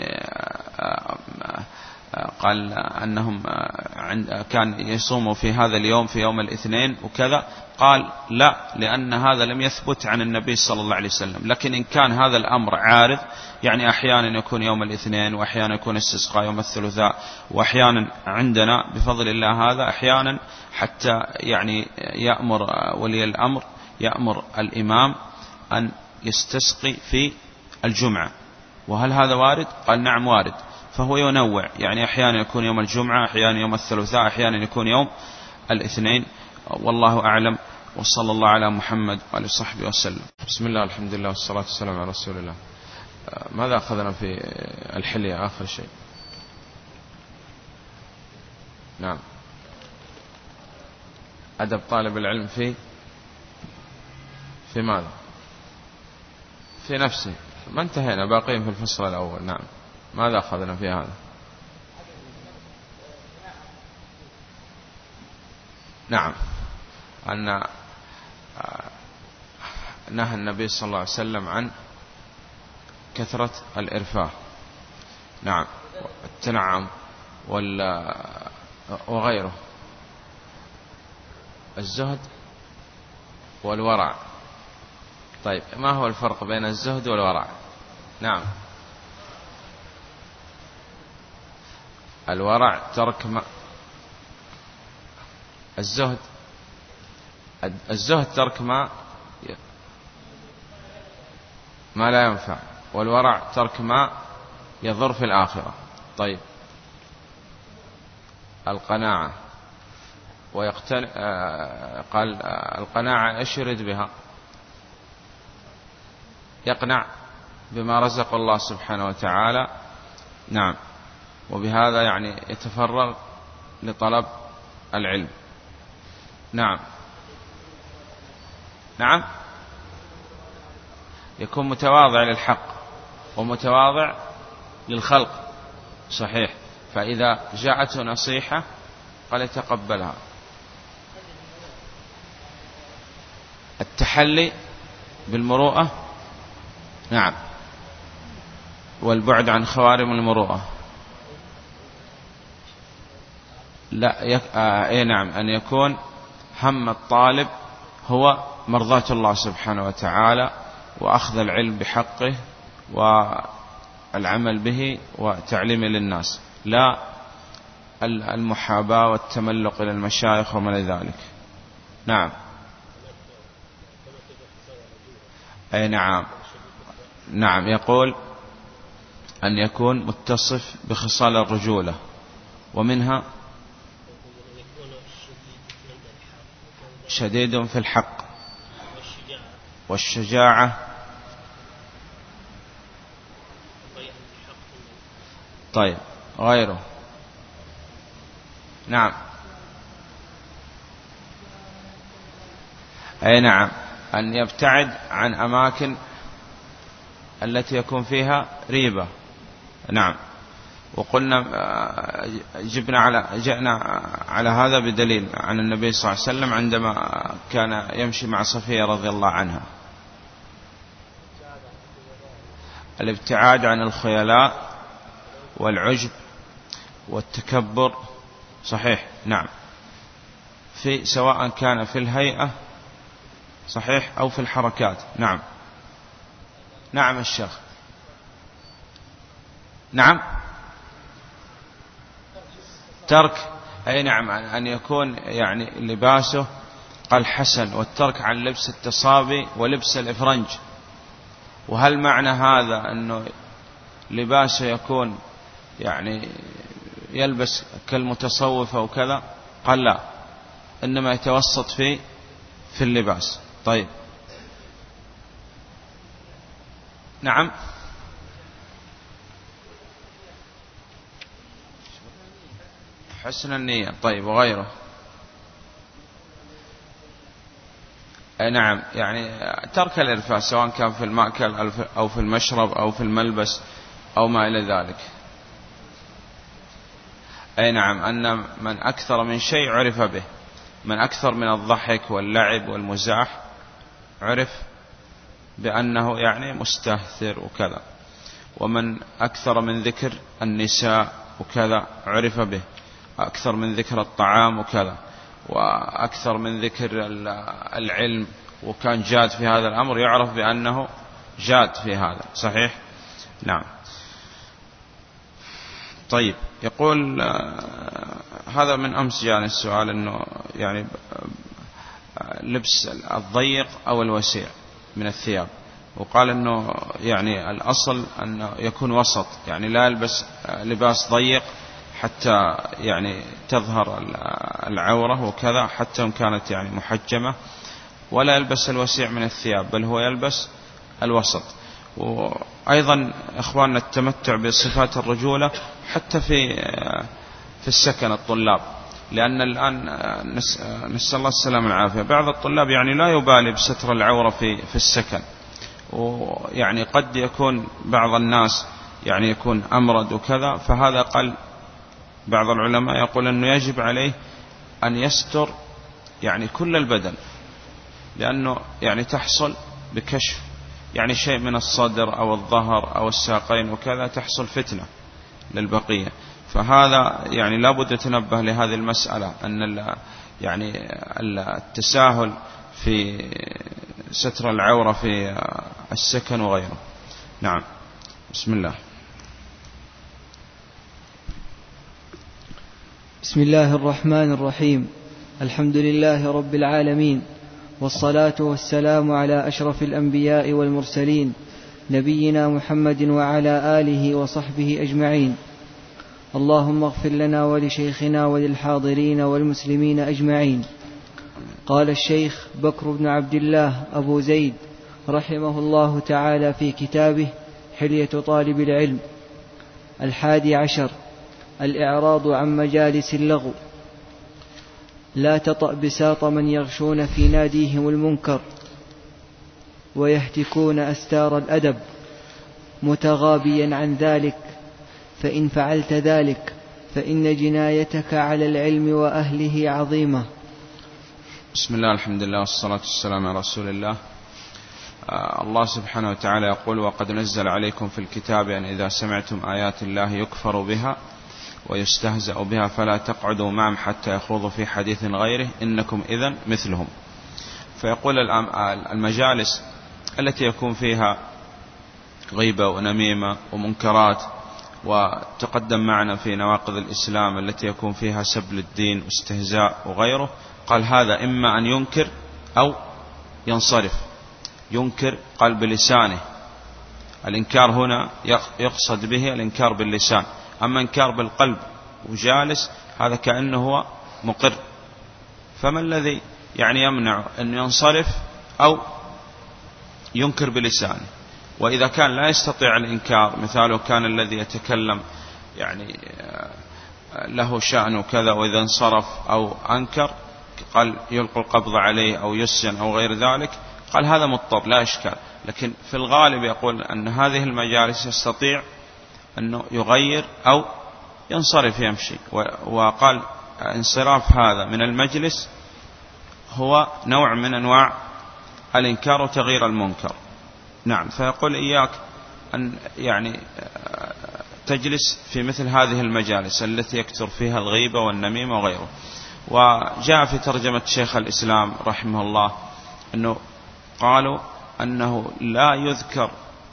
قال أنهم كان يصوموا في هذا اليوم في يوم الاثنين وكذا؟ قال لا، لأن هذا لم يثبت عن النبي صلى الله عليه وسلم. لكن إن كان هذا الأمر عارض، يعني أحيانا يكون يوم الاثنين وأحيانا يكون استسقاء يوم الثلاثاء، وأحيانا عندنا بفضل الله هذا أحيانا حتى يعني يأمر ولي الأمر يأمر الإمام أن يستسقي في الجمعة. وهل هذا وارد؟ قال نعم وارد. فهو ينوع، يعني أحيانا يكون يوم الجمعة، أحيانا يوم الثلاثاء، أحيانا يكون يوم الاثنين، والله أعلم. وصلى الله على محمد وعلى صحبه وسلم. بسم الله، الحمد لله، والصلاة والسلام على رسول الله. ماذا أخذنا في الحلية آخر شيء؟ نعم، أدب طالب العلم في في ماذا؟ في نفسه. ما انتهينا، باقين في الفصل الأول. نعم، ماذا أخذنا في هذا؟ نعم، أن نهى النبي صلى الله عليه وسلم عن كثرة الإرفاه. نعم، التنعم وغيره. الزهد والورع. طيب، ما هو الفرق بين الزهد والورع؟ نعم، الورع ترك ما الزهد الزهد ترك ما ما لا ينفع، والورع ترك ما يضر في الآخرة. طيب، القناعة ويقتنع قال القناعة ايش يريد بها؟ يقنع بما رزق الله سبحانه وتعالى. نعم، وبهذا يعني يتفرغ لطلب العلم. نعم نعم يكون متواضع للحق ومتواضع للخلق. صحيح. فإذا جاءته نصيحة قال يتقبلها. التحلي بالمروءة. نعم، والبعد عن خوارم المروءة. لا يك... آه... اي نعم، أن يكون هم الطالب هو مرضاة الله سبحانه وتعالى، وأخذ العلم بحقه والعمل به وتعليمه للناس، لا المحاباة والتملق إلى المشايخ وما ذلك. نعم أي نعم نعم يقول أن يكون متصف بخصال الرجولة، ومنها شديد في الحق والشجاعة. طيب، غيره. نعم أي نعم أن يبتعد عن أماكن التي يكون فيها ريبة. نعم، وقلنا جبنا على جئنا على هذا بدليل عن النبي صلى الله عليه وسلم عندما كان يمشي مع صفية رضي الله عنها. الابتعاد عن الخيلاء والعجب والتكبر. صحيح. نعم، في سواء كان في الهيئة صحيح أو في الحركات. نعم، نعم الشيخ. نعم ترك، أي نعم، أن يكون يعني لباسه قال حسن، والترك عن لبس التصابي ولبس الإفرنج. وهل معنى هذا أنه لباسه يكون يعني يلبس كالمتصوف أو كذا؟ قال لا، إنما يتوسط في في اللباس. طيب نعم حسن النية. طيب وغيره؟ أي نعم، يعني ترك الإرفاء سواء كان في المأكل أو في المشرب أو في الملبس أو ما إلى ذلك. أي نعم، أن من أكثر من شيء عرف به، من أكثر من الضحك واللعب والمزاح عرف بأنه يعني مستهثر وكذا. ومن أكثر من ذكر النساء وكذا عرف به، أكثر من ذكر الطعام وكذا، وأكثر من ذكر العلم وكان جاد في هذا الأمر يعرف بأنه جاد في هذا. صحيح؟ نعم. طيب يقول هذا من أمس جاءني السؤال أنه يعني لبس الضيق أو الوسيع من الثياب، وقال أنه يعني الأصل أنه يكون وسط، يعني لا يلبس لباس ضيق حتى يعني تظهر العورة وكذا حتى إن كانت يعني محجمة، ولا يلبس الوسيع من الثياب، بل هو يلبس الوسط. وأيضا إخواننا التمتع بصفات الرجولة حتى في في السكن الطلاب، لأن الآن نسأل الله السلامة والعافية بعض الطلاب يعني لا يبالي بستر العورة في في السكن، ويعني قد يكون بعض الناس يعني يكون أمرد وكذا، فهذا قال بعض العلماء يقول أنه يجب عليه أن يستر يعني كل البدن، لأنه يعني تحصل بكشف يعني شيء من الصدر أو الظهر أو الساقين وكذا، تحصل فتنة للبقية. فهذا يعني لابد يتنبه لهذه المسألة، أن يعني التساهل في ستر العورة في السكن وغيره. نعم. بسم الله. بسم الله الرحمن الرحيم. الحمد لله رب العالمين، والصلاة والسلام على أشرف الأنبياء والمرسلين، نبينا محمد وعلى آله وصحبه أجمعين. اللهم اغفر لنا ولشيخنا وللحاضرين والمسلمين أجمعين. قال الشيخ بكر بن عبد الله أبو زيد رحمه الله تعالى في كتابه حلية طالب العلم: الحادي عشر الإعراض عن مجالس اللغو. لا تطأ بساط من يغشون في ناديهم المنكر ويهتكون أستار الأدب، متغابيا عن ذلك، فإن فعلت ذلك فإن جنايتك على العلم وأهله عظيمة. بسم الله، الحمد لله، والصلاة والسلام على رسول الله. آه الله سبحانه وتعالى يقول: وقد نزل عليكم في الكتاب أن إذا سمعتم آيات الله يكفر بها ويستهزأ بها فلا تقعدوا معهم حتى يخوضوا في حديث غيره إنكم إذن مثلهم. فيقول المجالس التي يكون فيها غيبة ونميمة ومنكرات، وتقدم معنا في نواقض الإسلام التي يكون فيها سب للدين واستهزاء وغيره، قال هذا إما أن ينكر أو ينصرف. ينكر قال بلسانه، الإنكار هنا يقصد به الإنكار باللسان، أما إنكار بالقلب وجالس هذا كأنه هو مقر. فما الذي يعني يمنع أن ينصرف أو ينكر بلسانه؟ وإذا كان لا يستطيع الإنكار، مثاله كان الذي يتكلم يعني له شأن وكذا، وإذا انصرف أو أنكر قال يلقى القبض عليه أو يسجن أو غير ذلك، قال هذا مضطر لا إشكال. لكن في الغالب يقول أن هذه المجالس يستطيع أنه يغير أو ينصرف يمشي، وقال انصراف هذا من المجلس هو نوع من أنواع الإنكار وتغيير المنكر. نعم. فيقول إياك أن يعني تجلس في مثل هذه المجالس التي يكثر فيها الغيبة والنميمة وغيره. وجاء في ترجمة شيخ الإسلام رحمه الله أنه قالوا أنه لا يذكر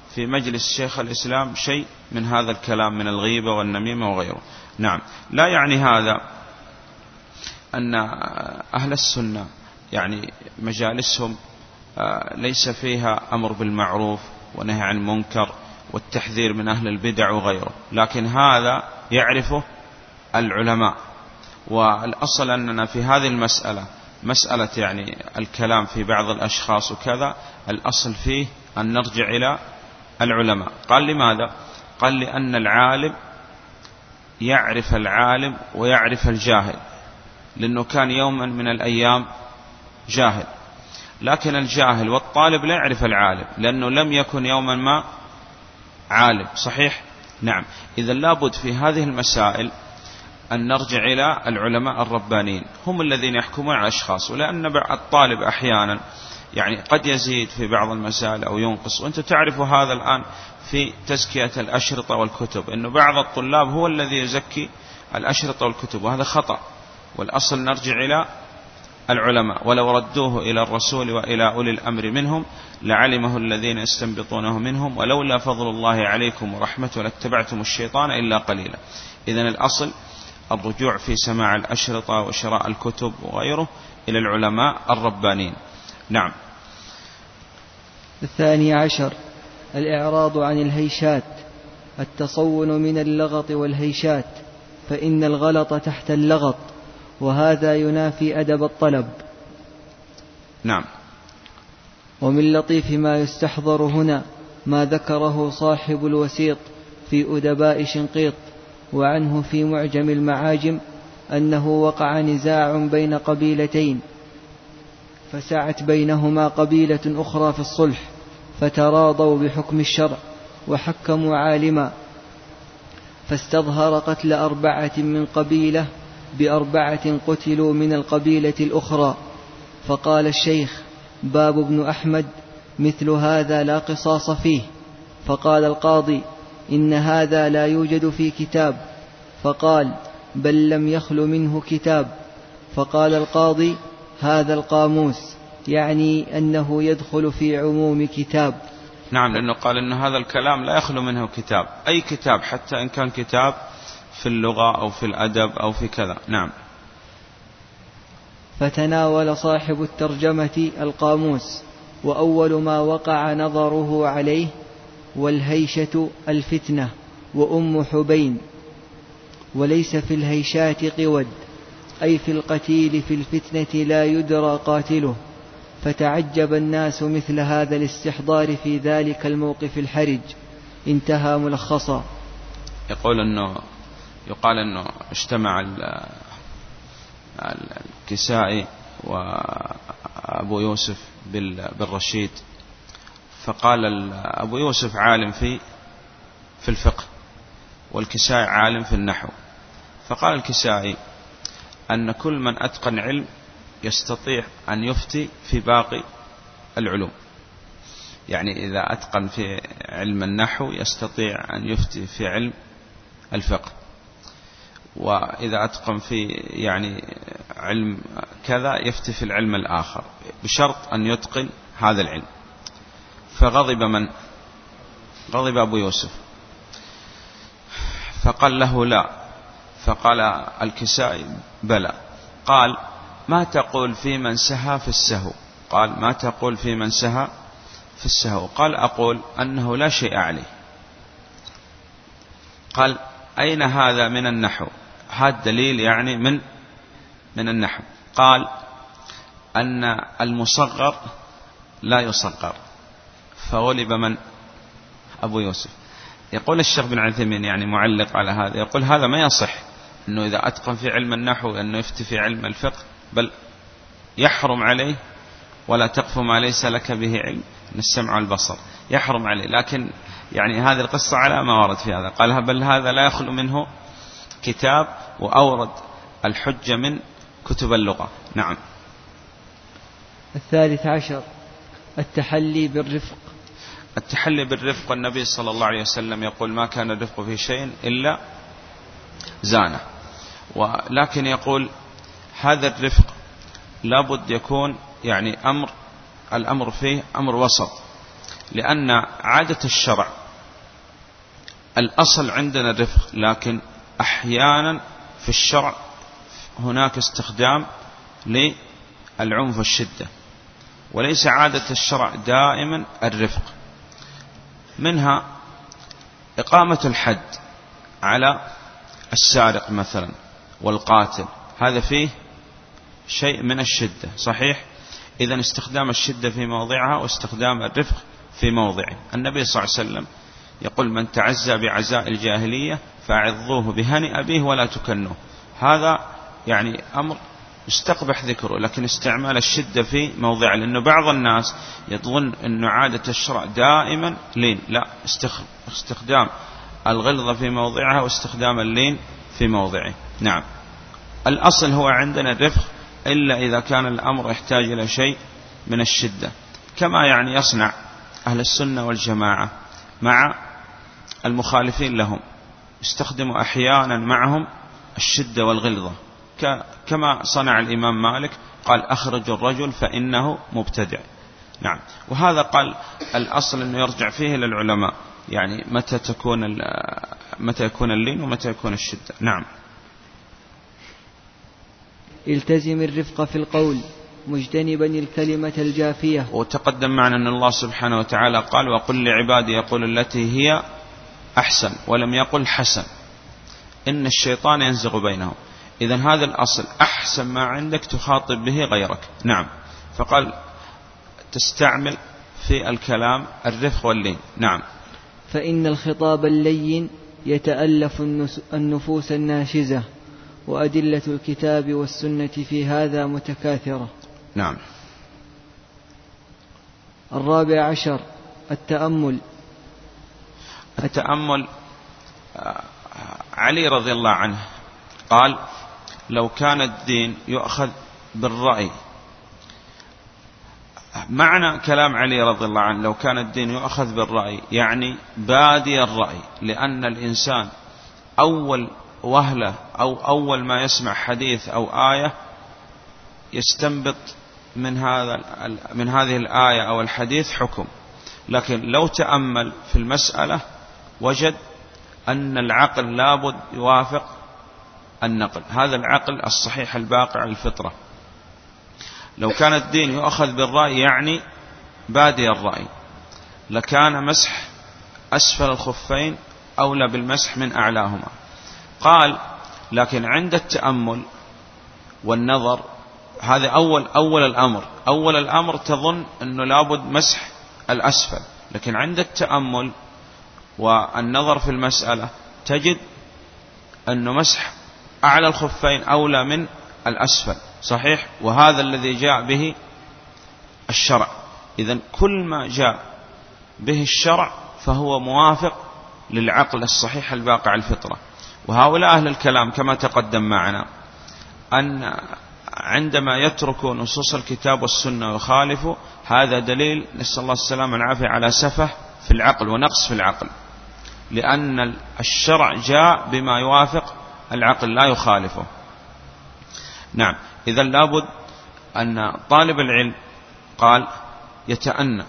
في مجلس شيخ الإسلام شيء من هذا الكلام من الغيبة والنميمة وغيره. نعم. لا يعني هذا أن أهل السنة يعني مجالسهم ليس فيها أمر بالمعروف ونهي عن المنكر والتحذير من أهل البدع وغيره، لكن هذا يعرفه العلماء. والأصل أننا في هذه المسألة مسألة يعني الكلام في بعض الأشخاص وكذا، الأصل فيه أن نرجع إلى العلماء. قال لماذا؟ قال لأن العالم يعرف العالم ويعرف الجاهل، لأنه كان يوما من الأيام جاهل، لكن الجاهل والطالب لا يعرف العالم لأنه لم يكن يوما ما عالم. صحيح؟ نعم. إذا لابد في هذه المسائل أن نرجع إلى العلماء الربانيين، هم الذين يحكمون على الأشخاص. ولأن الطالب أحيانا يعني قد يزيد في بعض المسائل أو ينقص، وأنت تعرف هذا الآن في تزكية الأشرطة والكتب، أنه بعض الطلاب هو الذي يزكي الأشرطة والكتب، وهذا خطأ. والأصل نرجع إلى العلماء، ولو ردوه إلى الرسول وإلى أولي الأمر منهم لعلمه الذين يستنبطونه منهم، ولولا فضل الله عليكم ورحمته لاتبعتم الشيطان إلا قليلا. إذن الأصل الرجوع في سماع الأشرطة وشراء الكتب وغيره إلى العلماء الربانيين. نعم. الثاني عشر الإعراض عن الهيشات، التصون من اللغط والهيشات، فإن الغلط تحت اللغط، وهذا ينافي أدب الطلب. نعم. ومن لطيف ما يستحضر هنا ما ذكره صاحب الوسيط في أدباء شنقيط وعنه في معجم المعاجم، أنه وقع نزاع بين قبيلتين، فسعت بينهما قبيلة أخرى في الصلح، فتراضوا بحكم الشرع وحكموا عالما، فاستظهر قتل أربعة من قبيلة بأربعة قتلوا من القبيلة الأخرى. فقال الشيخ باب بن أحمد: مثل هذا لا قصاص فيه. فقال القاضي: إن هذا لا يوجد في كتاب. فقال: بل لم يخل منه كتاب. فقال القاضي: هذا القاموس، يعني أنه يدخل في عموم كتاب. نعم، لأنه قال إن هذا الكلام لا يخلو منه كتاب، أي كتاب حتى إن كان كتاب في اللغة أو في الأدب أو في كذا. نعم. فتناول صاحب الترجمة القاموس، وأول ما وقع نظره عليه: والهيشة الفتنة وأم حبين، وليس في الهيشات قود، أي في القتيل في الفتنة لا يدرى قاتله. فتعجب الناس مثل هذا الاستحضار في ذلك الموقف الحرج. انتهى ملخصا. يقول أنه يقال أنه اجتمع الكسائي وأبو يوسف بالرشيد، فقال أبو يوسف عالم في في الفقه والكسائي عالم في النحو، فقال الكسائي أن كل من أتقن علم يستطيع أن يفتي في باقي العلوم، يعني إذا أتقن في علم النحو يستطيع أن يفتي في علم الفقه، وإذا أتقن في يعني علم كذا يفتي في العلم الآخر، بشرط أن يتقن هذا العلم. فغضب من؟ غضب أبو يوسف، فقال له لا. فقال الكسائي بلى. قال: ما تقول في من سهى في السهو؟ قال: ما تقول في من سهى في السهو؟ قال: أقول أنه لا شيء عليه. قال: أين هذا من النحو؟ هذا دليل يعني من من النحو. قال: أن المصغر لا يصغر. فغلب من؟ أبو يوسف. يقول الشيخ بن عثيمين يعني معلق على هذا، يقول هذا ما يصح أنه إذا أتقن في علم النحو أنه يفتي في علم الفقه، بل يحرم عليه ولا تقف ما ليس لك به علم، من السمع والبصر يحرم عليه. لكن يعني هذه القصة على ما ورد في هذا، قال بل هذا لا يخلو منه كتاب، وأورد الحجة من كتب اللغة. نعم. الثالث عشر التحلي بالرفق. التحلي بالرفق، والنبي صلى الله عليه وسلم يقول: ما كان الرفق في شيء إلا زانه. ولكن يقول هذا الرفق لابد يكون يعني أمر الأمر فيه أمر وسط، لأن عادة الشرع الأصل عندنا الرفق، لكن أحيانا في الشرع هناك استخدام للعنف والشدة، وليس عادة الشرع دائما الرفق. منها إقامة الحد على السارق مثلا والقاتل، هذا فيه شيء من الشدة، صحيح؟ إذن استخدام الشدة في موضعها واستخدام الرفق في موضعه. النبي صلى الله عليه وسلم يقول: من تعزى بعزاء الجاهلية فأعظوه بهني أبيه ولا تكنوه. هذا يعني أمر يستقبح ذكره، لكن استعمال الشدة في موضعه، لأنه بعض الناس يظن أن عادة الشرع دائما لين، لا، استخدام الغلظة في موضعها واستخدام اللين في موضعه. نعم، الأصل هو عندنا الرفق، إلا إذا كان الأمر يحتاج إلى شيء من الشدة، كما يعني يصنع أهل السنة والجماعة مع المخالفين لهم، استخدموا أحيانا معهم الشدة والغلظة، كما صنع الإمام مالك، قال: أخرج الرجل فإنه مبتدع. نعم، وهذا قال الأصل أنه يرجع فيه للعلماء، يعني متى تكون متى يكون اللين ومتى يكون الشدة. نعم. التزم الرفق في القول مجتنبا الكلمة الجافية. وتقدم معنا أن الله سبحانه وتعالى قال: وقل لعبادي يقول التي هي أحسن، ولم يقل حسن، إن الشيطان ينزغ بينهم. إذن هذا الأصل، أحسن ما عندك تخاطب به غيرك. نعم، فقال تستعمل في الكلام الرفق واللين. نعم. فإن الخطاب اللين يتألف النفوس الناشزة، وأدلة الكتاب والسنة في هذا متكاثرة. نعم. الرابع عشر التأمل. التأمل، علي رضي الله عنه قال: لو كان الدين يؤخذ بالرأي. معنى كلام علي رضي الله عنه لو كان الدين يؤخذ بالرأي، يعني بادي الرأي، لأن الإنسان أول وهلة أو أول ما يسمع حديث أو آية يستنبط من هذا من هذه الآية أو الحديث حكم، لكن لو تأمل في المسألة وجد أن العقل لابد يوافق النقل، هذا العقل الصحيح الباقي على الفطرة. لو كان الدين يؤخذ بالرأي يعني بادي الرأي، لكان مسح أسفل الخفين أولى بالمسح من أعلاهما. قال: لكن عند التأمل والنظر، هذا أول أول الأمر أول الأمر تظن أنه لابد مسح الأسفل، لكن عند التأمل والنظر في المسألة تجد أنه مسح أعلى الخفين أولى من الأسفل، صحيح؟ وهذا الذي جاء به الشرع. إذن كل ما جاء به الشرع فهو موافق للعقل الصحيح الباقي على الفطرة. وهؤلاء أهل الكلام كما تقدم معنا أن عندما يتركوا نصوص الكتاب والسنة ويخالفوا، هذا دليل، نسأل الله السلامة والعافية، على سفه في العقل ونقص في العقل، لأن الشرع جاء بما يوافق العقل لا يخالفه. نعم، إذا لابد أن طالب العلم قال يتأنى،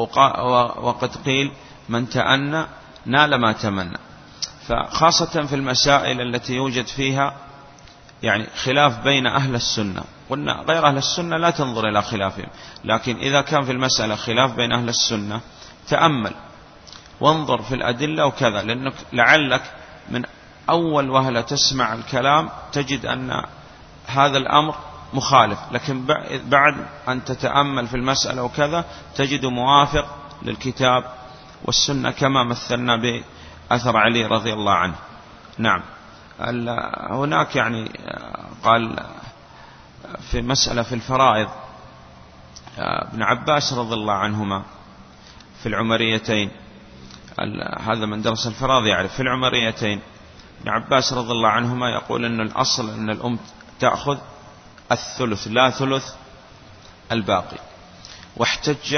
وقد قيل: من تأنى نال ما تمنى. فخاصة في المسائل التي يوجد فيها يعني خلاف بين أهل السنة، قلنا غير أهل السنة لا تنظر إلى خلافهم، لكن إذا كان في المسألة خلاف بين أهل السنة تأمل وانظر في الأدلة وكذا، لأنك لعلك من أول وهلة تسمع الكلام تجد أن هذا الأمر مخالف، لكن بعد أن تتأمل في المسألة وكذا تجد موافق للكتاب والسنة، كما مثلنا بأثر علي رضي الله عنه. نعم. هناك يعني قال في مسألة في الفرائض، ابن عباس رضي الله عنهما في العمريتين، هذا من درس الفرائض يعرف، في العمريتين ابن عباس رضي الله عنهما يقول أن الأصل أن الأم تأخذ الثلث لا ثلث الباقي، واحتج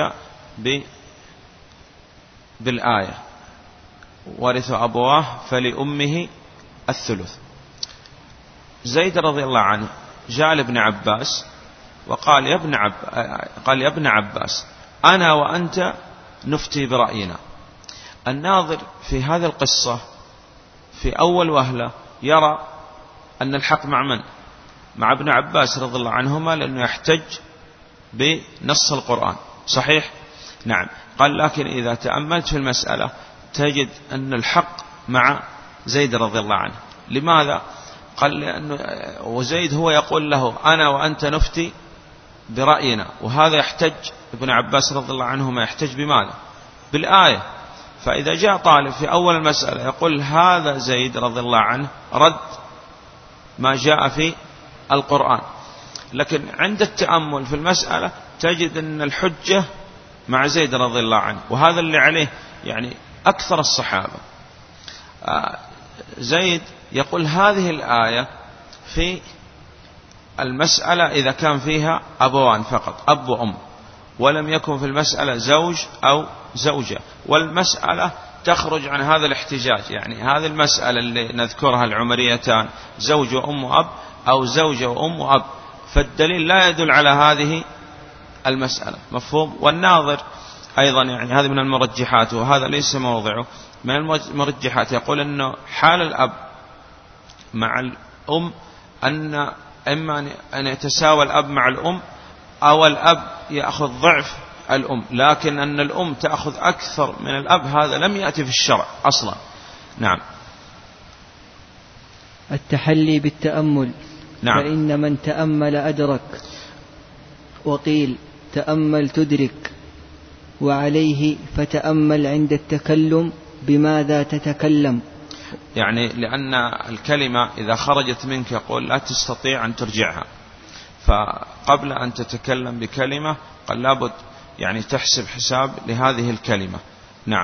بالآية: ورث أبواه فلأمه الثلث. زيد رضي الله عنه جاء لابن عباس وقال: يا ابن عب... قال: يا ابن عباس، أنا وأنت نفتي برأينا. الناظر في هذه القصة في أول وهلة يرى أن الحق مع من؟ مع ابن عباس رضي الله عنهما، لأنه يحتج بنص القرآن. صحيح؟ نعم. قال لكن إذا تأملت في المسألة تجد أن الحق مع زيد رضي الله عنه. لماذا؟ قال لأنه وزيد هو يقول له أنا وأنت نفتي برأينا، وهذا يحتج ابن عباس رضي الله عنهما يحتج بماذا؟ بالآية. فإذا جاء طالب في أول المسألة يقول هذا زيد رضي الله عنه رد ما جاء في القرآن، لكن عند التأمل في المسألة تجد أن الحجة مع زيد رضي الله عنه، وهذا اللي عليه يعني أكثر الصحابة. زيد يقول هذه الآية في المسألة إذا كان فيها أبوان فقط، أب وأم، ولم يكن في المسألة زوج أو زوجة، والمسألة تخرج عن هذا الاحتجاج. يعني هذه المسألة اللي نذكرها العمريتان زوج وأم وأب أو زوجة وأم وأب، فالدليل لا يدل على هذه المسألة. مفهوم؟ والناظر أيضا يعني هذه من المرجحات، وهذا ليس موضعه، من المرجحات يقول أنه حال الأب مع الأم أن إما أن يتساوى الأب مع الأم أو الأب يأخذ ضعف الأم، لكن أن الأم تأخذ أكثر من الأب هذا لم يأتي في الشرع أصلا. نعم. التحلي بالتأمل. نعم. فإن من تأمل أدرك، وقيل تأمل تدرك، وعليه فتأمل عند التكلم بماذا تتكلم. يعني لأن الكلمة إذا خرجت منك يقول لا تستطيع أن ترجعها، فقبل أن تتكلم بكلمة قال لابد يعني تحسب حساب لهذه الكلمة. نعم.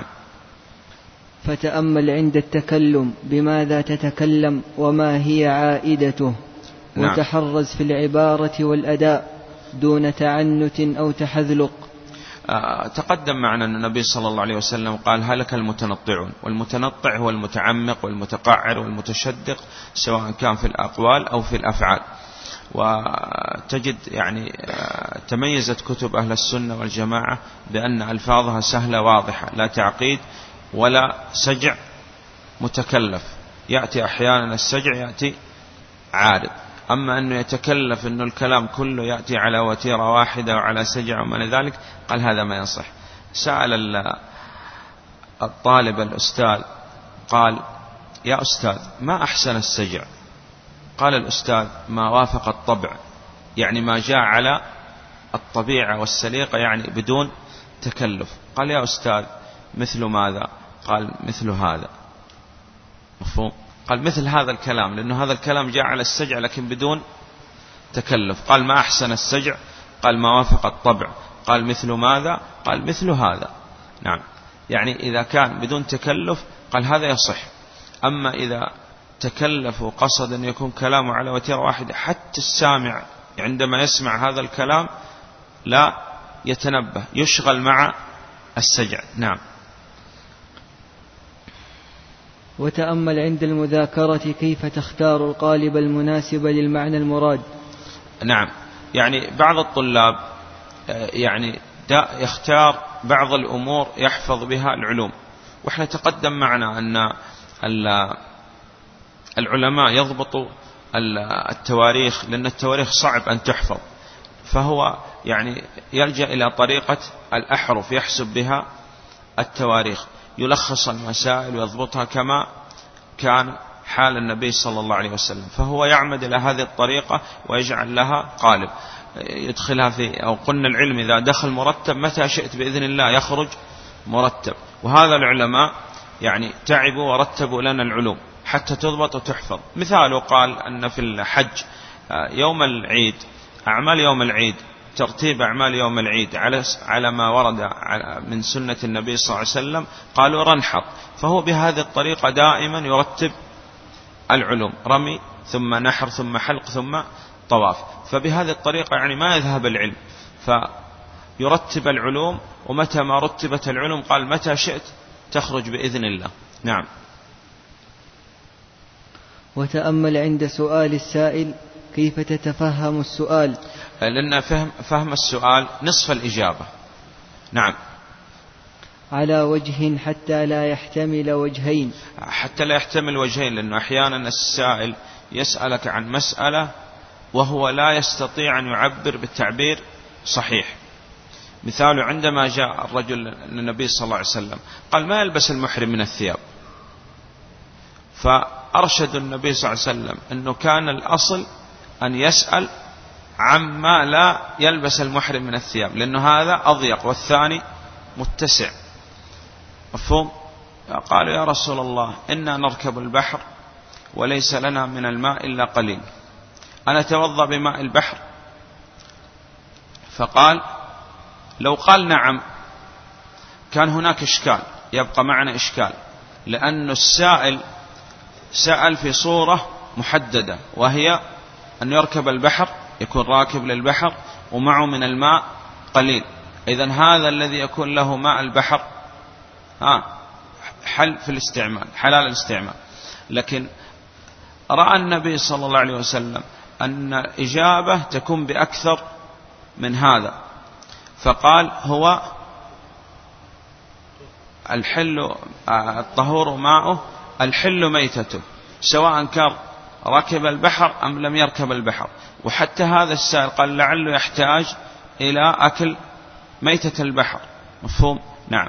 فتأمل عند التكلم بماذا تتكلم وما هي عائدته. نعم. وتحرز في العبارة والأداء دون تعنت أو تحذلق. آه تقدم معنا أن النبي صلى الله عليه وسلم قال هلك المتنطعون، والمتنطع هو المتعمق والمتقعر والمتشدق سواء كان في الأقوال أو في الأفعال. وتجد يعني تميزت كتب أهل السنة والجماعة بأن ألفاظها سهلة واضحة، لا تعقيد ولا سجع متكلف. يأتي أحيانا السجع يأتي عارض، أما أنه يتكلف أنه الكلام كله يأتي على وتيرة واحدة وعلى سجع ومن ذلك، قال هذا ما ينصح. سأل الطالب الأستاذ قال يا أستاذ ما أحسن السجع؟ قال الأستاذ ما وافق الطبع، يعني ما جاء على الطبيعة والسليقة، يعني بدون تكلف. قال يا أستاذ مثل ماذا؟ قال مثل هذا. مفهوم؟ قال مثل هذا الكلام، لأنه هذا الكلام جاء على السجع لكن بدون تكلف. قال ما أحسن السجع؟ قال ما وافق الطبع. قال مثل ماذا؟ قال مثل هذا. نعم. يعني إذا كان بدون تكلف قال هذا يصح. أما إذا تكلف وقصد أن يكون كلامه على وتيرة واحدة، حتى السامع عندما يسمع هذا الكلام لا يتنبه، يشغل مع السجع. نعم. وتأمل عند المذاكرة كيف تختار القالب المناسب للمعنى المراد. نعم. يعني بعض الطلاب يعني يختار بعض الأمور يحفظ بها العلوم، وإحنا تقدم معنا أن العلماء يضبطوا التواريخ، لأن التواريخ صعب أن تحفظ، فهو يعني يلجأ إلى طريقة الأحرف يحسب بها التواريخ، يلخص المسائل ويضبطها كما كان حال النبي صلى الله عليه وسلم، فهو يعمد إلى هذه الطريقة ويجعل لها قالب يدخلها في، أو قلنا العلم إذا دخل مرتب متى شئت بإذن الله يخرج مرتب. وهذا العلماء يعني تعبوا ورتبوا لنا العلوم حتى تضبط وتحفظ. مثاله قال أن في الحج يوم العيد أعمال يوم العيد، ترتيب أعمال يوم العيد على على ما ورد من سنة النبي صلى الله عليه وسلم، قالوا رنحط، فهو بهذه الطريقة دائما يرتب العلوم، رمي ثم نحر ثم حلق ثم طواف، فبهذه الطريقة يعني ما يذهب العلم، فيرتب العلوم، ومتى ما رتبت العلوم قال متى شئت تخرج بإذن الله. نعم. وتأمل عند سؤال السائل كيف تتفهم السؤال، لأن فهم, فهم السؤال نصف الإجابة. نعم. على وجه حتى لا يحتمل وجهين. حتى لا يحتمل وجهين، لأنه أحيانا السائل يسألك عن مسألة وهو لا يستطيع أن يعبر بالتعبير صحيح. مثال عندما جاء الرجل للنبي صلى الله عليه وسلم قال ما يلبس المحرم من الثياب، فأرشد النبي صلى الله عليه وسلم أنه كان الأصل أن يسأل عما لا يلبس المحرم من الثياب، لأنه هذا أضيق والثاني متسع. مفهوم؟ قالوا يا رسول الله إنا نركب البحر وليس لنا من الماء إلا قليل، أنا أتوضأ بماء البحر؟ فقال لو قال نعم كان هناك إشكال، يبقى معنا إشكال، لأن السائل سأل في صورة محددة، وهي أن يركب البحر، يكون راكب للبحر ومعه من الماء قليل. إذن هذا الذي يكون له ماء البحر ها حل في الاستعمال، حلال الاستعمال. لكن رأى النبي صلى الله عليه وسلم أن إجابة تكون بأكثر من هذا، فقال هو الحل الطهور ماؤه الحل ميتته، سواء كان ركب البحر أم لم يركب البحر. وحتى هذا السائل قال لعله يحتاج إلى أكل ميتة البحر. مفهوم؟ نعم.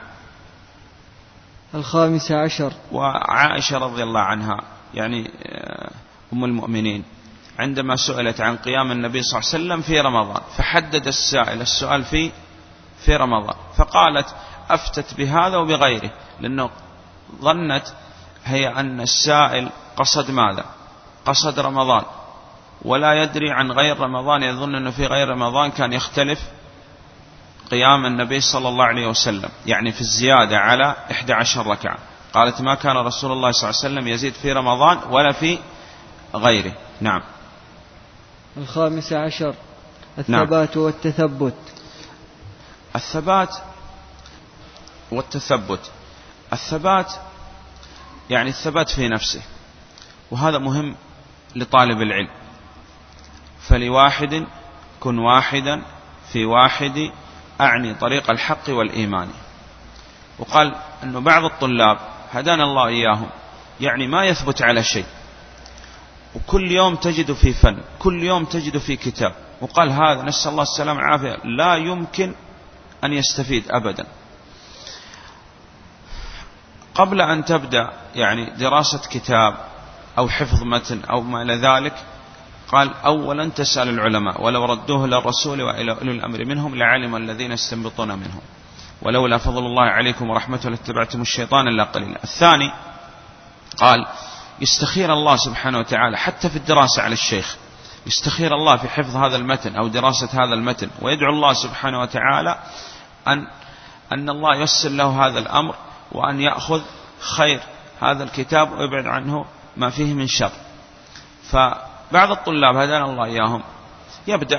الخامس عشر. وعائشة رضي الله عنها يعني أم المؤمنين عندما سئلت عن قيام النبي صلى الله عليه وسلم في رمضان، فحدد السائل السؤال في في رمضان، فقالت أفتت بهذا وبغيره، لأنه ظنت هي أن السائل قصد ماذا؟ قصد رمضان، ولا يدري عن غير رمضان، يظن أنه في غير رمضان كان يختلف قيام النبي صلى الله عليه وسلم، يعني في الزيادة على إحدى عشر ركعة. قالت ما كان رسول الله صلى الله عليه وسلم يزيد في رمضان ولا في غيره. نعم. الخامس عشر الثبات. نعم. والتثبت. الثبات والتثبت. الثبات يعني الثبات في نفسه، وهذا مهم لطالب العلم. فلواحد كن واحدا في واحد أعني طريق الحق والإيمان. وقال أنه بعض الطلاب هدانا الله إياهم يعني ما يثبت على شيء، وكل يوم تجد في فن، كل يوم تجد في كتاب، وقال هذا نسأل الله السلام والعافية لا يمكن أن يستفيد أبدا. قبل أن تبدأ يعني دراسة كتاب أو حفظ متن أو ما إلى ذلك، قال أولا تسأل العلماء ولو ردوه إلى الرسول وإلى أولي الأمر منهم لعلم الذين يستنبطون منهم ولولا فضل الله عليكم ورحمته لاتبعتم الشيطان إلا قليلا. الثاني قال يستخير الله سبحانه وتعالى حتى في الدراسة على الشيخ، يستخير الله في حفظ هذا المتن أو دراسة هذا المتن، ويدعو الله سبحانه وتعالى أن أن الله ييسر له هذا الأمر، وأن يأخذ خير هذا الكتاب ويبعد عنه ما فيه من شر. فبعض الطلاب هدانا الله إياهم يبدأ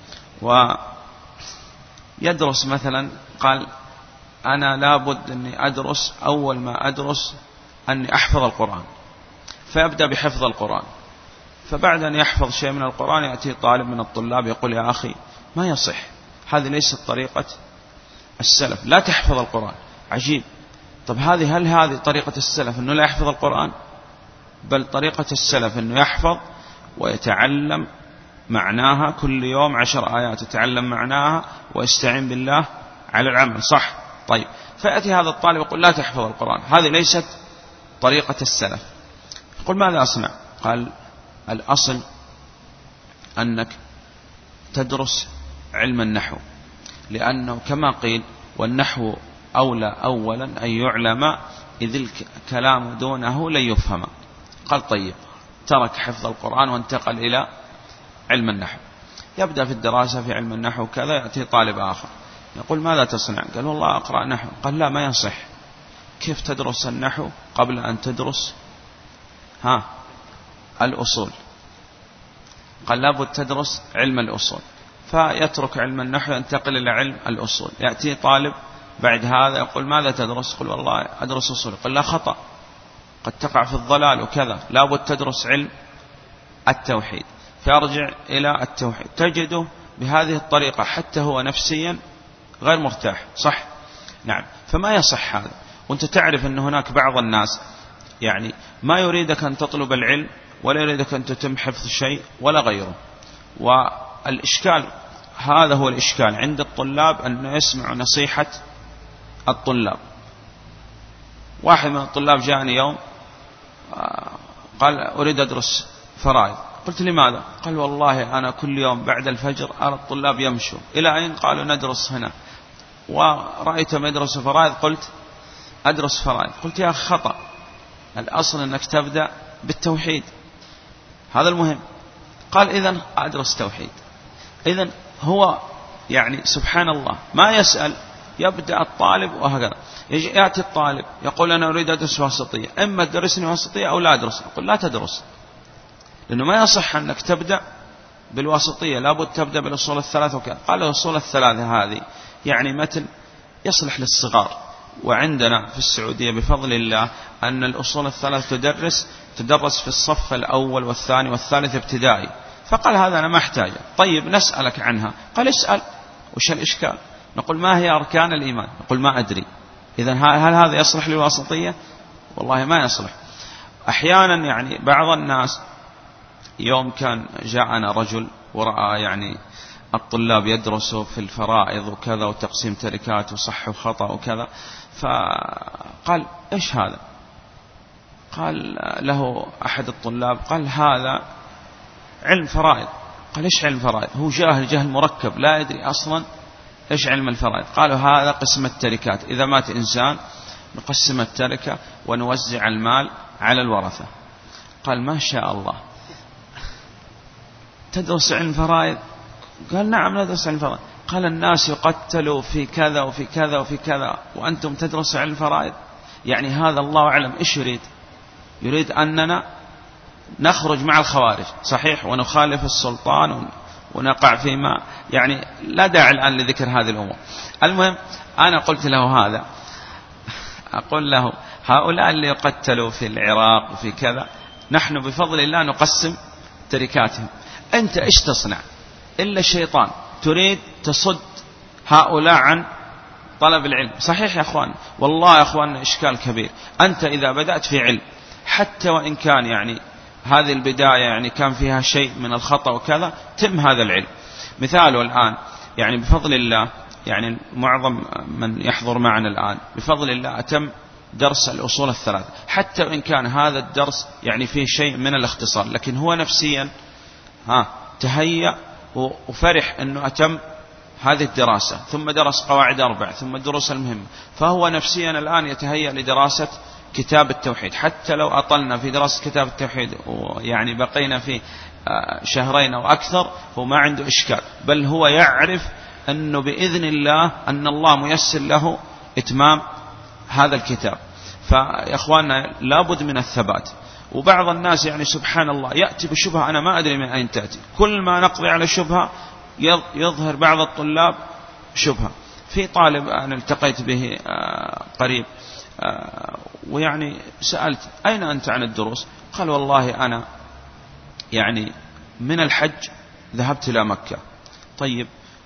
ويدرس مثلا، قال أنا لابد أني أدرس، أول ما أدرس أني أحفظ القرآن، فيبدأ بحفظ القرآن. فبعد أن يحفظ شيء من القرآن يأتي طالب من الطلاب يقول يا أخي ما يصح، هذه ليست طريقة السلف، لا تحفظ القرآن. عجيب، طب هذه هل هذه طريقة السلف أنه لا يحفظ القرآن؟ بل طريقة السلف أنه يحفظ ويتعلم معناها كل يوم عشر آيات، يتعلم معناها ويستعين بالله على العمل. صح؟ طيب، فيأتي هذا الطالب يقول لا تحفظ القرآن، هذه ليست طريقة السلف. يقول ماذا أصنع؟ قال الأصل أنك تدرس علم النحو، لأنه كما قيل والنحو أولى أولا أن يعلم إذ الكلام دونه لن يفهم. قال طيب، ترك حفظ القرآن وانتقل إلى علم النحو، يبدأ في الدراسة في علم النحو كذا. يأتي طالب آخر يقول ماذا تصنع؟ قال والله أقرأ نحو. قال لا، ما يصح، كيف تدرس النحو قبل أن تدرس ها الأصول؟ قال لابد تدرس علم الأصول. فيترك علم النحو ينتقل إلى علم الأصول. يأتي طالب بعد هذا يقول ماذا تدرس؟ قل والله أدرس أصول. قل لا، خطأ، قد تقع في الضلال وكذا، لابد تدرس علم التوحيد. فيرجع إلى التوحيد، تجده بهذه الطريقة حتى هو نفسيا غير مرتاح. صح؟ نعم. فما يصح هذا. وأنت تعرف أن هناك بعض الناس يعني ما يريدك أن تطلب العلم ولا يريدك أن تتم حفظ شيء ولا غيره. والإشكال هذا هو الإشكال عند الطلاب، أن يسمعوا نصيحة الطلاب. واحد من الطلاب جاءني يوم قال أريد أدرس فرائض. قلت لماذا؟ قال والله أنا كل يوم بعد الفجر أرى الطلاب يمشوا إلى أين؟ قالوا ندرس هنا، ورأيتهم يدرسوا فرائض قلت أدرس فرائض. قلت يا أخي خطأ، الأصل أنك تبدأ بالتوحيد، هذا المهم. قال إذن أدرس توحيد. إذن هو يعني سبحان الله ما يسأل، يبدأ الطالب وهكذا. يأتي الطالب يقول أنا أريد أدرس واسطية، إما تدرسني واسطية أو لا أدرس. أقول لا تدرس، لأنه ما يصح أنك تبدأ بالواسطية، لابد تبدأ بالأصول الثلاثة وكذا. قال الأصول الثلاثة هذه يعني متن يصلح للصغار، وعندنا في السعودية بفضل الله أن الأصول الثلاث تدرس تدرس في الصف الأول والثاني والثالث ابتدائي. فقال هذا أنا ما أحتاجه. طيب نسألك عنها. قال اسأل، وش الإشكال؟ نقول ما هي أركان الإيمان؟ نقول ما أدري. إذن هل هذا يصلح للواسطية؟ والله ما يصلح. أحيانا يعني بعض الناس، يوم كان جاءنا رجل ورأى يعني الطلاب يدرسوا في الفرائض وكذا وتقسيم تركات وصح وخطأ وكذا، فقال إيش هذا؟ قال له أحد الطلاب قال هذا علم فرائض. قال إيش علم فرائض؟ هو جاهل جهل مركب لا يدري أصلا إيش علم الفرائض. قالوا هذا قسم التركات، إذا مات إنسان نقسم التركة ونوزع المال على الورثة. قال ما شاء الله، تدرس علم فرائض؟ قال نعم ندرس علم فرائض. قال الناس يقتلوا في كذا وفي كذا وفي كذا وأنتم تدرسوا علم فرائض؟ يعني هذا الله أعلم إيش يريد؟ يريد أننا نخرج مع الخوارج، صحيح، ونخالف السلطان ونقع فيما يعني لا داعي الآن لذكر هذه الأمور. المهم أنا قلت له هذا، أقول له هؤلاء اللي يقتلوا في العراق وفي كذا نحن بفضل الله نقسم تركاتهم، أنت إيش تصنع؟ إلا الشيطان تريد تصد هؤلاء عن طلب العلم. صحيح يا أخوان، والله يا أخوان إشكال كبير. أنت إذا بدأت في علم حتى وإن كان يعني هذه البداية يعني كان فيها شيء من الخطأ وكذا، تم هذا العلم. مثاله الآن يعني بفضل الله يعني معظم من يحضر معنا الآن بفضل الله أتم درس الأصول الثلاثة، حتى وإن كان هذا الدرس يعني فيه شيء من الاختصار، لكن هو نفسيا ها تهيأ وفرح أنه أتم هذه الدراسة، ثم درس قواعد أربع، ثم الدروس المهمة، فهو نفسيا الآن يتهيأ لدراسة كتاب التوحيد. حتى لو أطلنا في دراسة كتاب التوحيد ويعني بقينا في شهرين أو أكثر، هو ما عنده إشكال، بل هو يعرف أنه بإذن الله أن الله ميسر له إتمام هذا الكتاب. فيا أخواننا لابد من الثبات. وبعض الناس يعني سبحان الله يأتي بشبهة أنا ما أدري من أين تأتي، كل ما نقضي على شبهة يظهر بعض الطلاب شبهة. في طالب أنا التقيت به قريب ويعني سألت أين أنت عن الدروس؟ قال والله أنا يعني من الحج ذهبت إلى مكة. طيب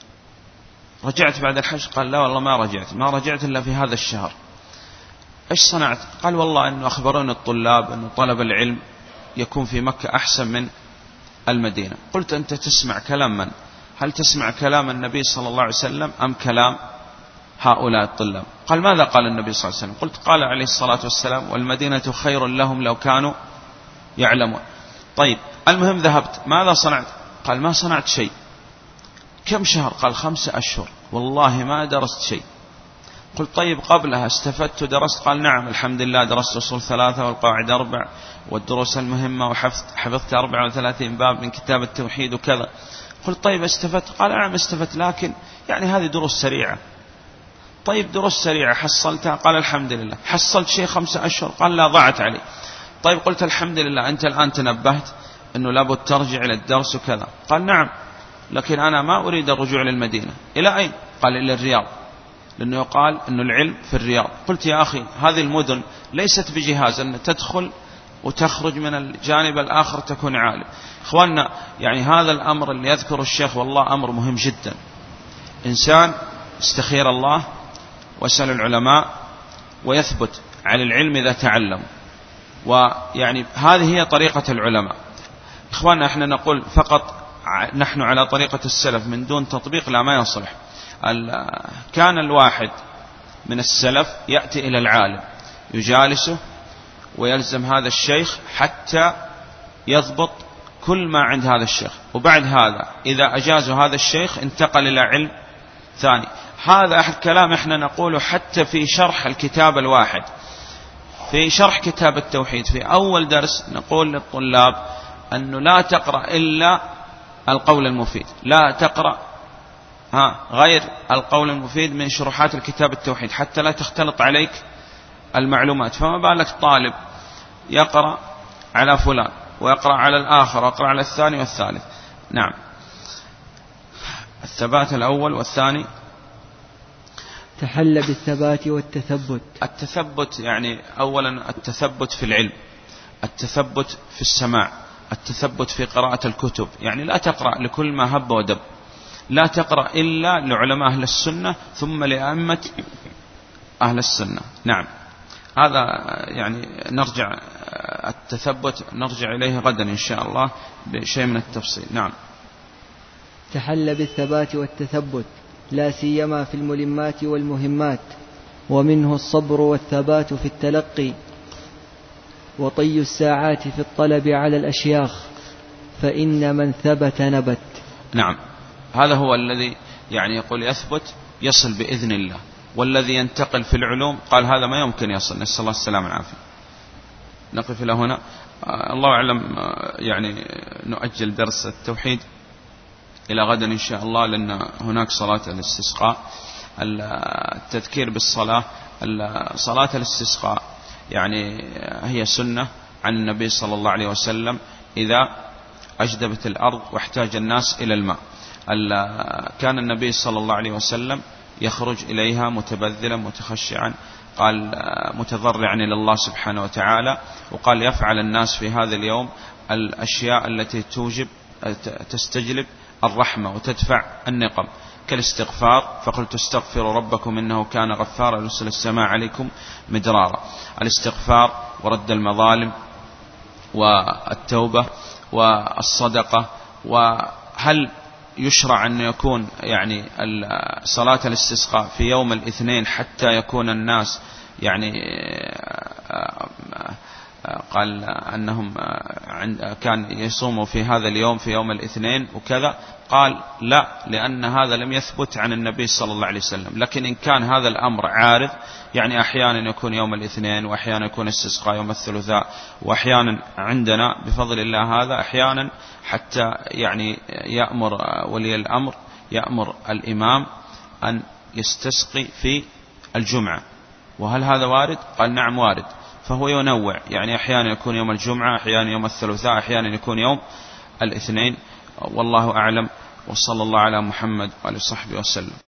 رجعت بعد الحج؟ قال لا والله ما رجعت، ما رجعت إلا في هذا الشهر. إيش صنعت؟ قال والله أنه أخبرون الطلاب أنه طلب العلم يكون في مكة أحسن من المدينة. قلت أنت تسمع كلام من؟ هل تسمع كلام النبي صلى الله عليه وسلم أم كلام هؤلاء الطلاب؟ قال ماذا قال النبي صلى الله عليه وسلم؟ قلت قال عليه الصلاة والسلام والمدينة خير لهم لو كانوا يعلمون. طيب المهم ذهبت، ماذا صنعت؟ قال ما صنعت شيء. كم شهر؟ قال خمسة أشهر، والله ما درست شيء. قلت طيب قبلها استفدت ودرست؟ قال نعم الحمد لله درست أصول ثلاثة والقواعد أربع والدروس المهمة وحفظت حفظت أربعة وثلاثين باب من كتاب التوحيد وكذا. قلت طيب استفدت؟ قال نعم استفدت، لكن يعني هذه دروس سريعة. طيب دروس سريعة حصلتها؟ قال الحمد لله. حصلت شيء خمسة أشهر؟ قال لا ضاعت علي. طيب قلت الحمد لله أنت الآن تنبهت أنه لابد ترجع إلى الدرس وكذا. قال نعم، لكن أنا ما أريد الرجوع للمدينة. إلى أين؟ قال إلى الرياض، لأنه يقال أنه العلم في الرياض. قلت يا أخي هذه المدن ليست بجهاز أن تدخل وتخرج من الجانب الآخر تكون عالم. إخواننا يعني هذا الأمر اللي يذكر الشيخ والله أمر مهم جدا. إنسان استخير الله ويسأل العلماء ويثبت على العلم إذا تعلم. ويعني هذه هي طريقة العلماء. إخواننا احنا نقول فقط نحن على طريقة السلف من دون تطبيق لا ما يصلح. كان الواحد من السلف يأتي إلى العالم يجالسه ويلزم هذا الشيخ حتى يضبط كل ما عند هذا الشيخ، وبعد هذا إذا أجازوا هذا الشيخ انتقل إلى علم ثاني. هذا أحد كلام احنا نقوله حتى في شرح الكتاب الواحد، في شرح كتاب التوحيد في أول درس نقول للطلاب أنه لا تقرأ إلا القول المفيد، لا تقرأ ها غير القول المفيد من شروحات الكتاب التوحيد حتى لا تختلط عليك المعلومات. فما بالك طالب يقرأ على فلان ويقرأ على الآخر ويقرأ على الثاني والثالث. نعم. الثبات الأول والثاني تحل بالثبات والتثبت. التثبت يعني أولا التثبت في العلم، التثبت في السماع، التثبت في قراءة الكتب. يعني لا تقرأ لكل ما هب ودب، لا تقرأ إلا لعلماء أهل السنة ثم لأئمة أهل السنة. نعم. هذا يعني نرجع التثبت نرجع إليه غدا إن شاء الله بشيء من التفصيل. نعم. تحل بالثبات والتثبت لا سيما في الملمات والمهمات، ومنه الصبر والثبات في التلقي، وطي الساعات في الطلب على الأشياخ، فإن من ثبت نبت. نعم. هذا هو الذي يعني يقول يثبت يصل بإذن الله، والذي ينتقل في العلوم قال هذا ما يمكن يصل، نسأل الله السلامة والعافية. نقف إلى هنا. الله أعلم يعني نؤجل درس التوحيد إلى غدا إن شاء الله، لأن هناك صلاة الاستسقاء. التذكير بالصلاة، صلاة الاستسقاء يعني هي سنة عن النبي صلى الله عليه وسلم إذا أجدبت الأرض واحتاج الناس إلى الماء. كان النبي صلى الله عليه وسلم يخرج إليها متبذلا متخشعا، قال متضرعا إلى الله سبحانه وتعالى، وقال يفعل الناس في هذا اليوم الأشياء التي توجب تستجلب الرحمة وتدفع النقم، كالاستغفار، فقلت استغفروا ربكم إنه كان غفارا يرسل السماء عليكم مدرارا. الاستغفار ورد المظالم والتوبة والصدقة. وهل يشرع أن يكون يعني صلاة الاستسقاء في يوم الاثنين حتى يكون الناس يعني قال أنهم كان يصوموا في هذا اليوم في يوم الاثنين وكذا؟ قال لا، لأن هذا لم يثبت عن النبي صلى الله عليه وسلم. لكن إن كان هذا الأمر عارض، يعني أحيانا يكون يوم الاثنين وأحيانا يكون استسقاء يوم الثلاثاء، وأحيانا عندنا بفضل الله هذا أحيانا حتى يعني يأمر ولي الأمر يأمر الإمام أن يستسقي في الجمعة. وهل هذا وارد؟ قال نعم وارد. فهو ينوع، يعني أحيانا يكون يوم الجمعة، أحيانا يوم الثلاثاء، أحيانا يكون يوم الاثنين. والله أعلم، وصلى الله على محمد وعلى صحبه وسلم.